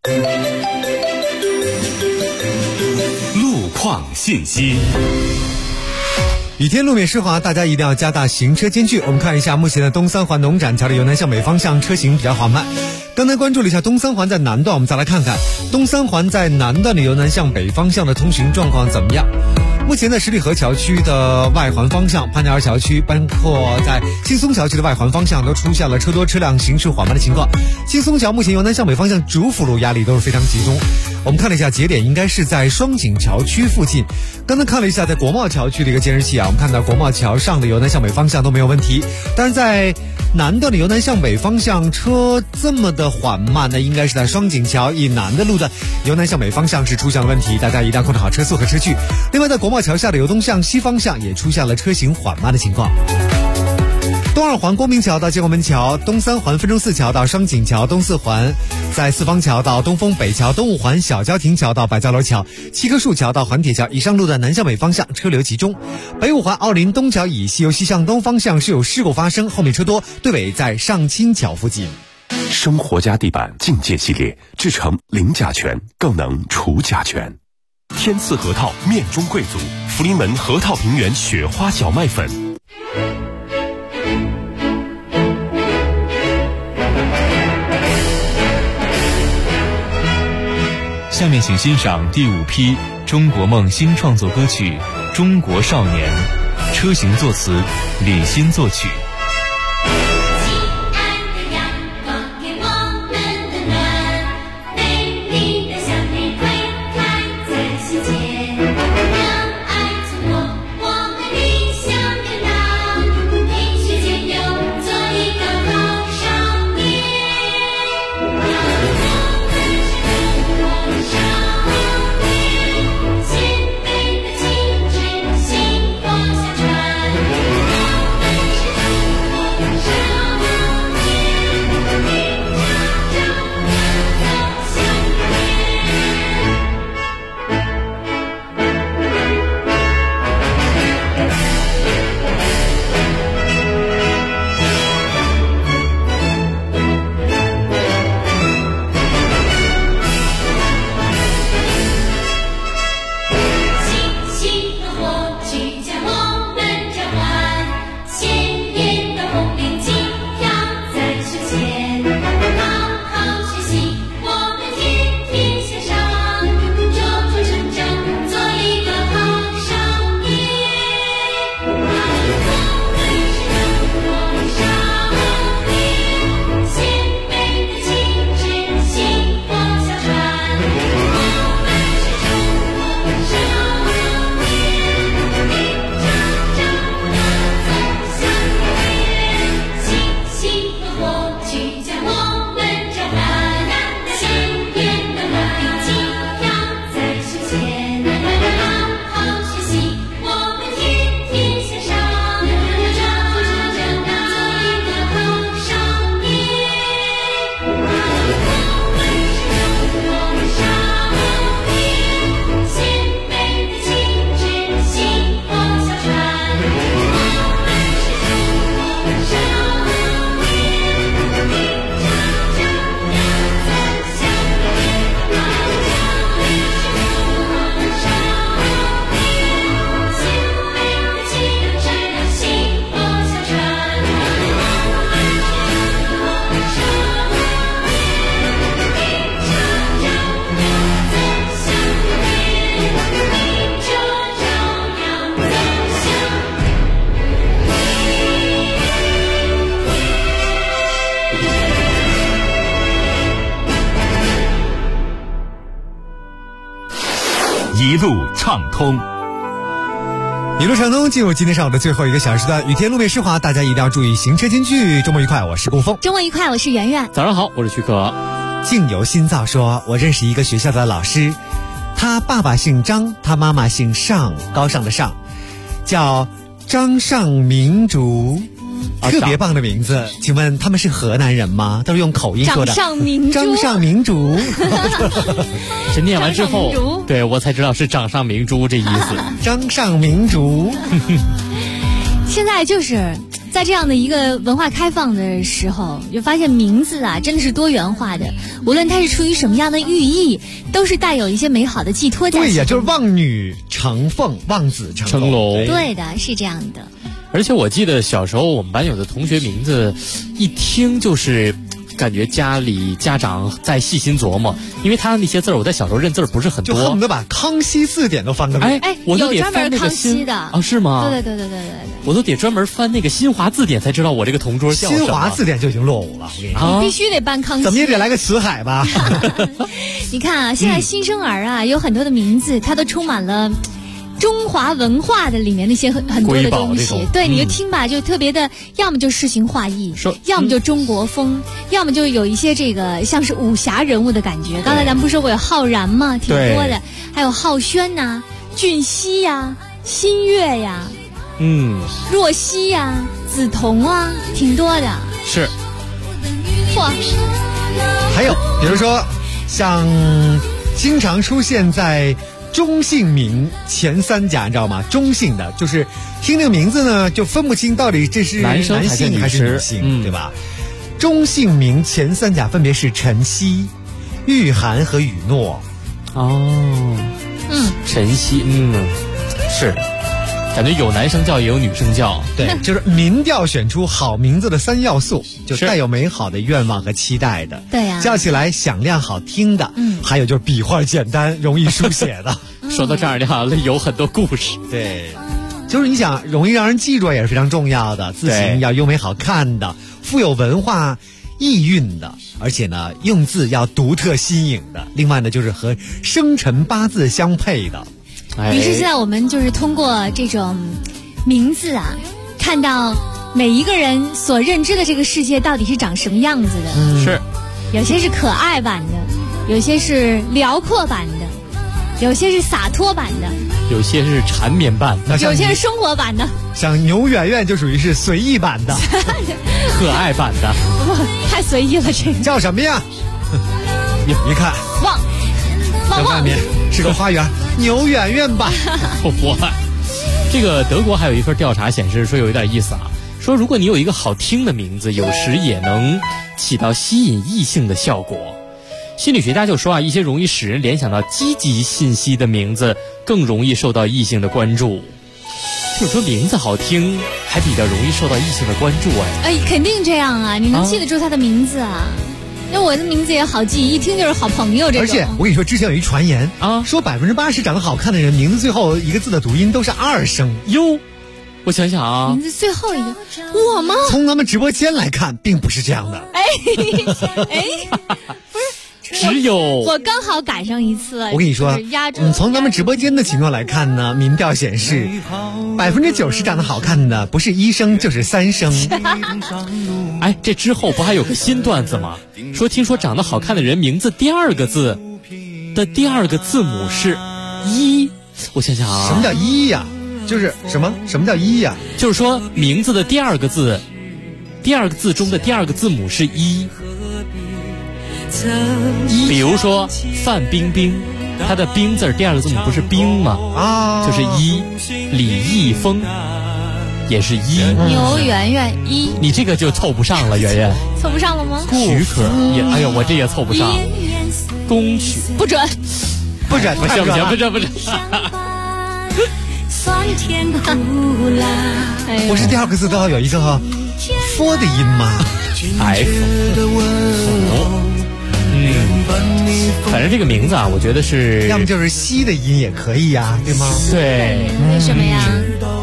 路况信息。 雨天路面湿滑，大家一定要加大行车间距。我们看一下目前的东三环农展桥的由南向北方向车行比较缓慢。刚才关注了一下东三环在南段，我们再来看看东三环在南段的由南向北方向的通行状况怎么样。目前在十里河桥区的外环方向、潘家园桥区，包括在新松桥区的外环方向，都出现了车多车辆行驶缓慢的情况。新松桥目前由南向北方向主辅路压力都是非常集中。我们看了一下节点，应该是在双井桥区附近。刚才看了一下在国贸桥区的一个监视器啊，我们看到国贸桥上的由南向北方向都没有问题，但是在南段的由南向北方向车这么的缓慢，那应该是在双井桥以南的路段由南向北方向是出现了问题，大家一定要控制好车速和车距。另外在国贸桥下的由东向西方向也出现了车行缓慢的情况。东二环光明桥到建国门桥，东三环分钟寺桥到双井桥，东四环在四方桥到东风北桥，东五环小郊亭桥到百家楼桥，七棵树桥到环铁桥，以上路段南向北方向车流集中。北五环奥林东桥以西由西向东方向是有事故发生，后面车多，队尾在上清桥附近。 生活家地板境界系列制成零甲醛，更能除甲醛。天赐核桃面中贵族，福临门核桃平原雪花小麦粉。 下面请欣赏第5批中国梦新创作歌曲《中国少年》，车行作词，李欣作曲。 亲爱的阳光给我们的暖， 一路畅通。 一路畅通，进入今天上午的最后一个小时段，雨天路面湿滑，大家一定要注意行车间距。周末愉快，我是顾峰。 周末愉快，我是圆圆。 早上好，我是徐可。 境由心造说，我认识一个学校的老师，他爸爸姓张，他妈妈姓尚，高尚的尚，叫张尚明竹。特别棒的名字，请问他们是河南人吗？都是用口音说的。 张尚明珠。 张尚明竹。 是念完之后，对我才知道是掌上明珠这意思。 张尚明竹。 现在就是在这样的一个文化开放的时候，就发现名字啊真的是多元化的，无论它是出于什么样的寓意，都是带有一些美好的寄托在。 对呀，就是望女成凤，望子成龙。 对的，是这样的。 而且我记得小时候我们班有的同学名字一听就是感觉家长在细心琢磨，因为他那些字我在小时候认字不是很多， 就恨不得把康熙字典都翻个遍。 我都得有专门康熙的啊？是吗？ 对， 我都得专门翻那个新华字典才知道我这个同桌叫什么。 新华字典就已经落伍了，我跟你说， 你必须得搬康熙， 怎么也得来个辞海吧。 你看啊，现在新生儿啊，有很多的名字，它都充满了中华文化的里面那些很多的东西，对，你就听吧，就特别的，要么就诗情画意，要么就中国风，要么就有一些这个像是武侠人物的感觉。刚才咱们不是说过有浩然吗？挺多的，还有浩轩呐、俊熙呀、新月呀、若曦呀、梓潼啊，挺多的。 是。 嚯！ 还有比如说像经常出现在中性名前3甲，你知道吗？中性的就是听这个名字呢，就分不清到底这是男性还是女性，对吧？中性名前3甲分别是晨曦、玉涵和雨诺。 晨曦，是，感觉有男生叫也有女生叫。 对，就是民调选出好名字的3要素，就带有美好的愿望和期待的。 对呀， 叫起来响亮好听的。还有就是笔画简单容易书写的。 说到这儿呢，有很多故事。 对，就是你想容易让人记住也是非常重要的，字形要优美好看的，富有文化意蕴的，而且呢用字要独特新颖的。另外呢就是和生辰八字相配的。 于是现在我们就是通过这种名字啊，看到每一个人所认知的这个世界到底是长什么样子的。 是， 有些是可爱版的，有些是辽阔版的，有些是洒脱版的， 有些是缠绵版的， 有些是生活版的。 像牛圆圆就属于是随意版的， 可爱版的。 太随意了，这个叫什么呀？一看， 旺外面是个花园，牛圆圆吧。 这个德国还有一份调查显示说有一点意思啊，说如果你有一个好听的名字，有时也能起到吸引异性的效果。心理学家就说啊，一些容易使人联想到积极信息的名字更容易受到异性的关注。就是说名字好听还比较容易受到异性的关注。 肯定这样啊，你能记得住他的名字啊。那我的名字也好记，一听就是好朋友。 而且我跟你说，之前有一传言啊，说80%长得好看的人名字最后一个字的读音都是2声哟。我想想啊， 名字最后一个我吗？ 从咱们直播间来看，并不是这样的。 不是。 只有我刚好赶上一次。 我跟你说，从咱们直播间的情况来看呢，民调显示，90%长得好看的不是1声就是3声。 这之后不还有个新段子吗？说听说长得好看的人名字第2个字的第2个字母是一。我想想啊， 什么叫一呀？就是什么叫一呀？ 就是说名字的第2个字，第2个字中的第2个字母是一。比如说范冰冰，她的冰字第2个字母不是冰吗？就是一。李易峰也是一。 牛圆圆一。 你这个就凑不上了，圆圆。 凑不上了吗？ 许可也，我这也凑不上。宫曲不准， 不准。不是第2个字都要有一个 f 的音吗？ 反正这个名字啊，我觉得是要么就是西的音也可以呀，对吗？ 对， 为什么呀？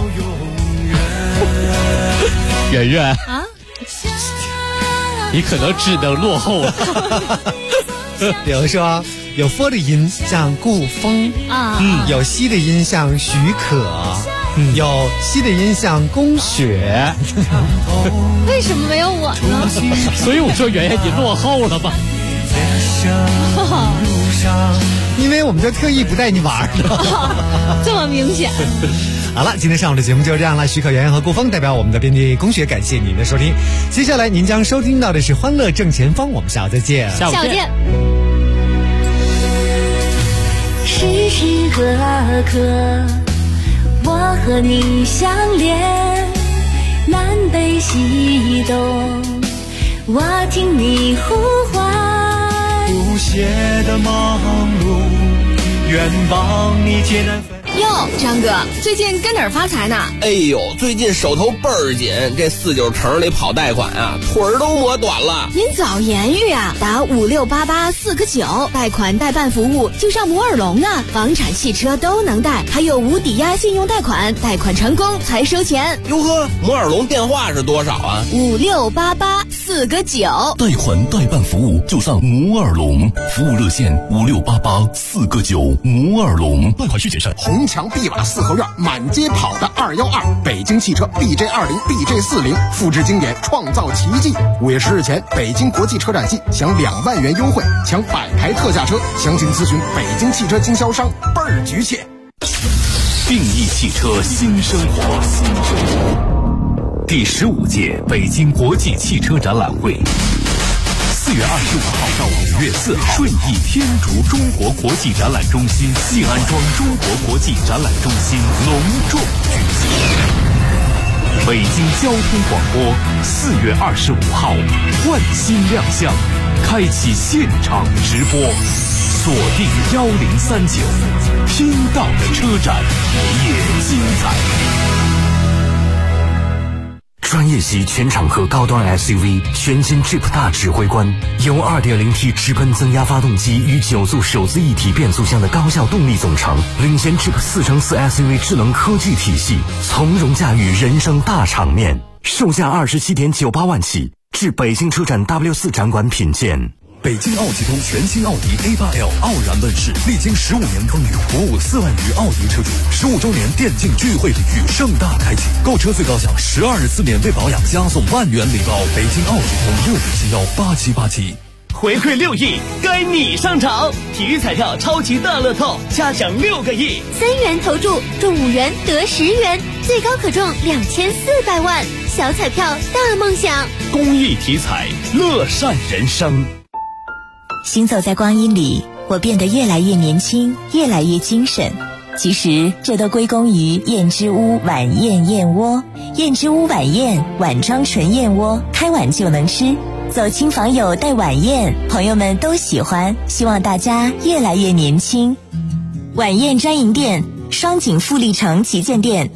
圆圆啊，你可能只能落后了。 比如说有 f 的音像顾风啊， 有西的音像许可，有西的音像宫雪。 为什么没有我呢？ 所以我说圆圆你落后了吧？ 因为我们就特意不带你玩的。 这么明显。 好了，今天上午的节目就这样了。许可、圆圆和顾风代表我们的编辑龚雪，感谢您的收听。接下来您将收听到的是《欢乐正前方》，我们下午再见。 下午见。 时时刻刻，我和你相连，南北西东，我听你呼唤。 不懈的忙碌，愿帮你解难分。 哟，张哥，最近跟哪儿发财呢？ 哎呦，最近手头倍儿紧，这49城里跑贷款啊，腿儿都磨短了。 您早言语啊，打5688-4个9，贷款代办服务就上摩尔龙啊，房产、汽车都能贷，还有无抵押信用贷款，贷款成功才收钱。 哟呵，摩尔龙电话是多少啊 ？5688-4个9， 贷款代办服务就上摩尔龙，服务热线5688-4个9，摩尔龙。 贷款需谨慎。红墙碧瓦四合院，满街跑的212，北京汽车 BJ20、BJ40，复制经典，创造奇迹。5月10日前，北京国际车展季享2万元优惠，抢100台特价车，详情咨询北京汽车经销商，倍儿局切。 定义汽车新生活，第15届北京国际汽车展览会。4月25号到5月4号，顺义天竺中国国际展览中心、信安庄中国国际展览中心隆重举行。北京交通广播4月25号换新亮相，开启现场直播，锁定1039，听到的车展也精彩。 专业级全场合高端 SUV 全新 Jeep 大指挥官，由 2.0T 直喷增压发动机与9速手自一体变速箱的高效动力总成，领衔 Jeep 4×4 SUV 智能科技体系，从容驾驭人生大场面，售价27.98万起，至北京车展 W4 展馆品鉴。 北京奥汽通全新奥迪 A8L 傲然问世，历经15年风雨，鼓舞4万余奥迪车主。15周年电竞聚会礼遇盛大开启，购车最高享12日次免费保养，加送万元礼包。北京奥汽通6971877。 回馈6亿，该你上场！体育彩票超级大乐透，加奖6个亿 ，3元投注中5元得10元，最高可中2400万，小彩票大梦想。 公益体彩，乐善人生。 行走在光阴里，我变得越来越年轻，越来越精神。其实这都归功于燕之屋晚宴燕窝。燕之屋晚宴，碗装纯燕窝，开碗就能吃。走亲访友带晚宴，朋友们都喜欢，希望大家越来越年轻。晚宴专营店：双井富力城旗舰店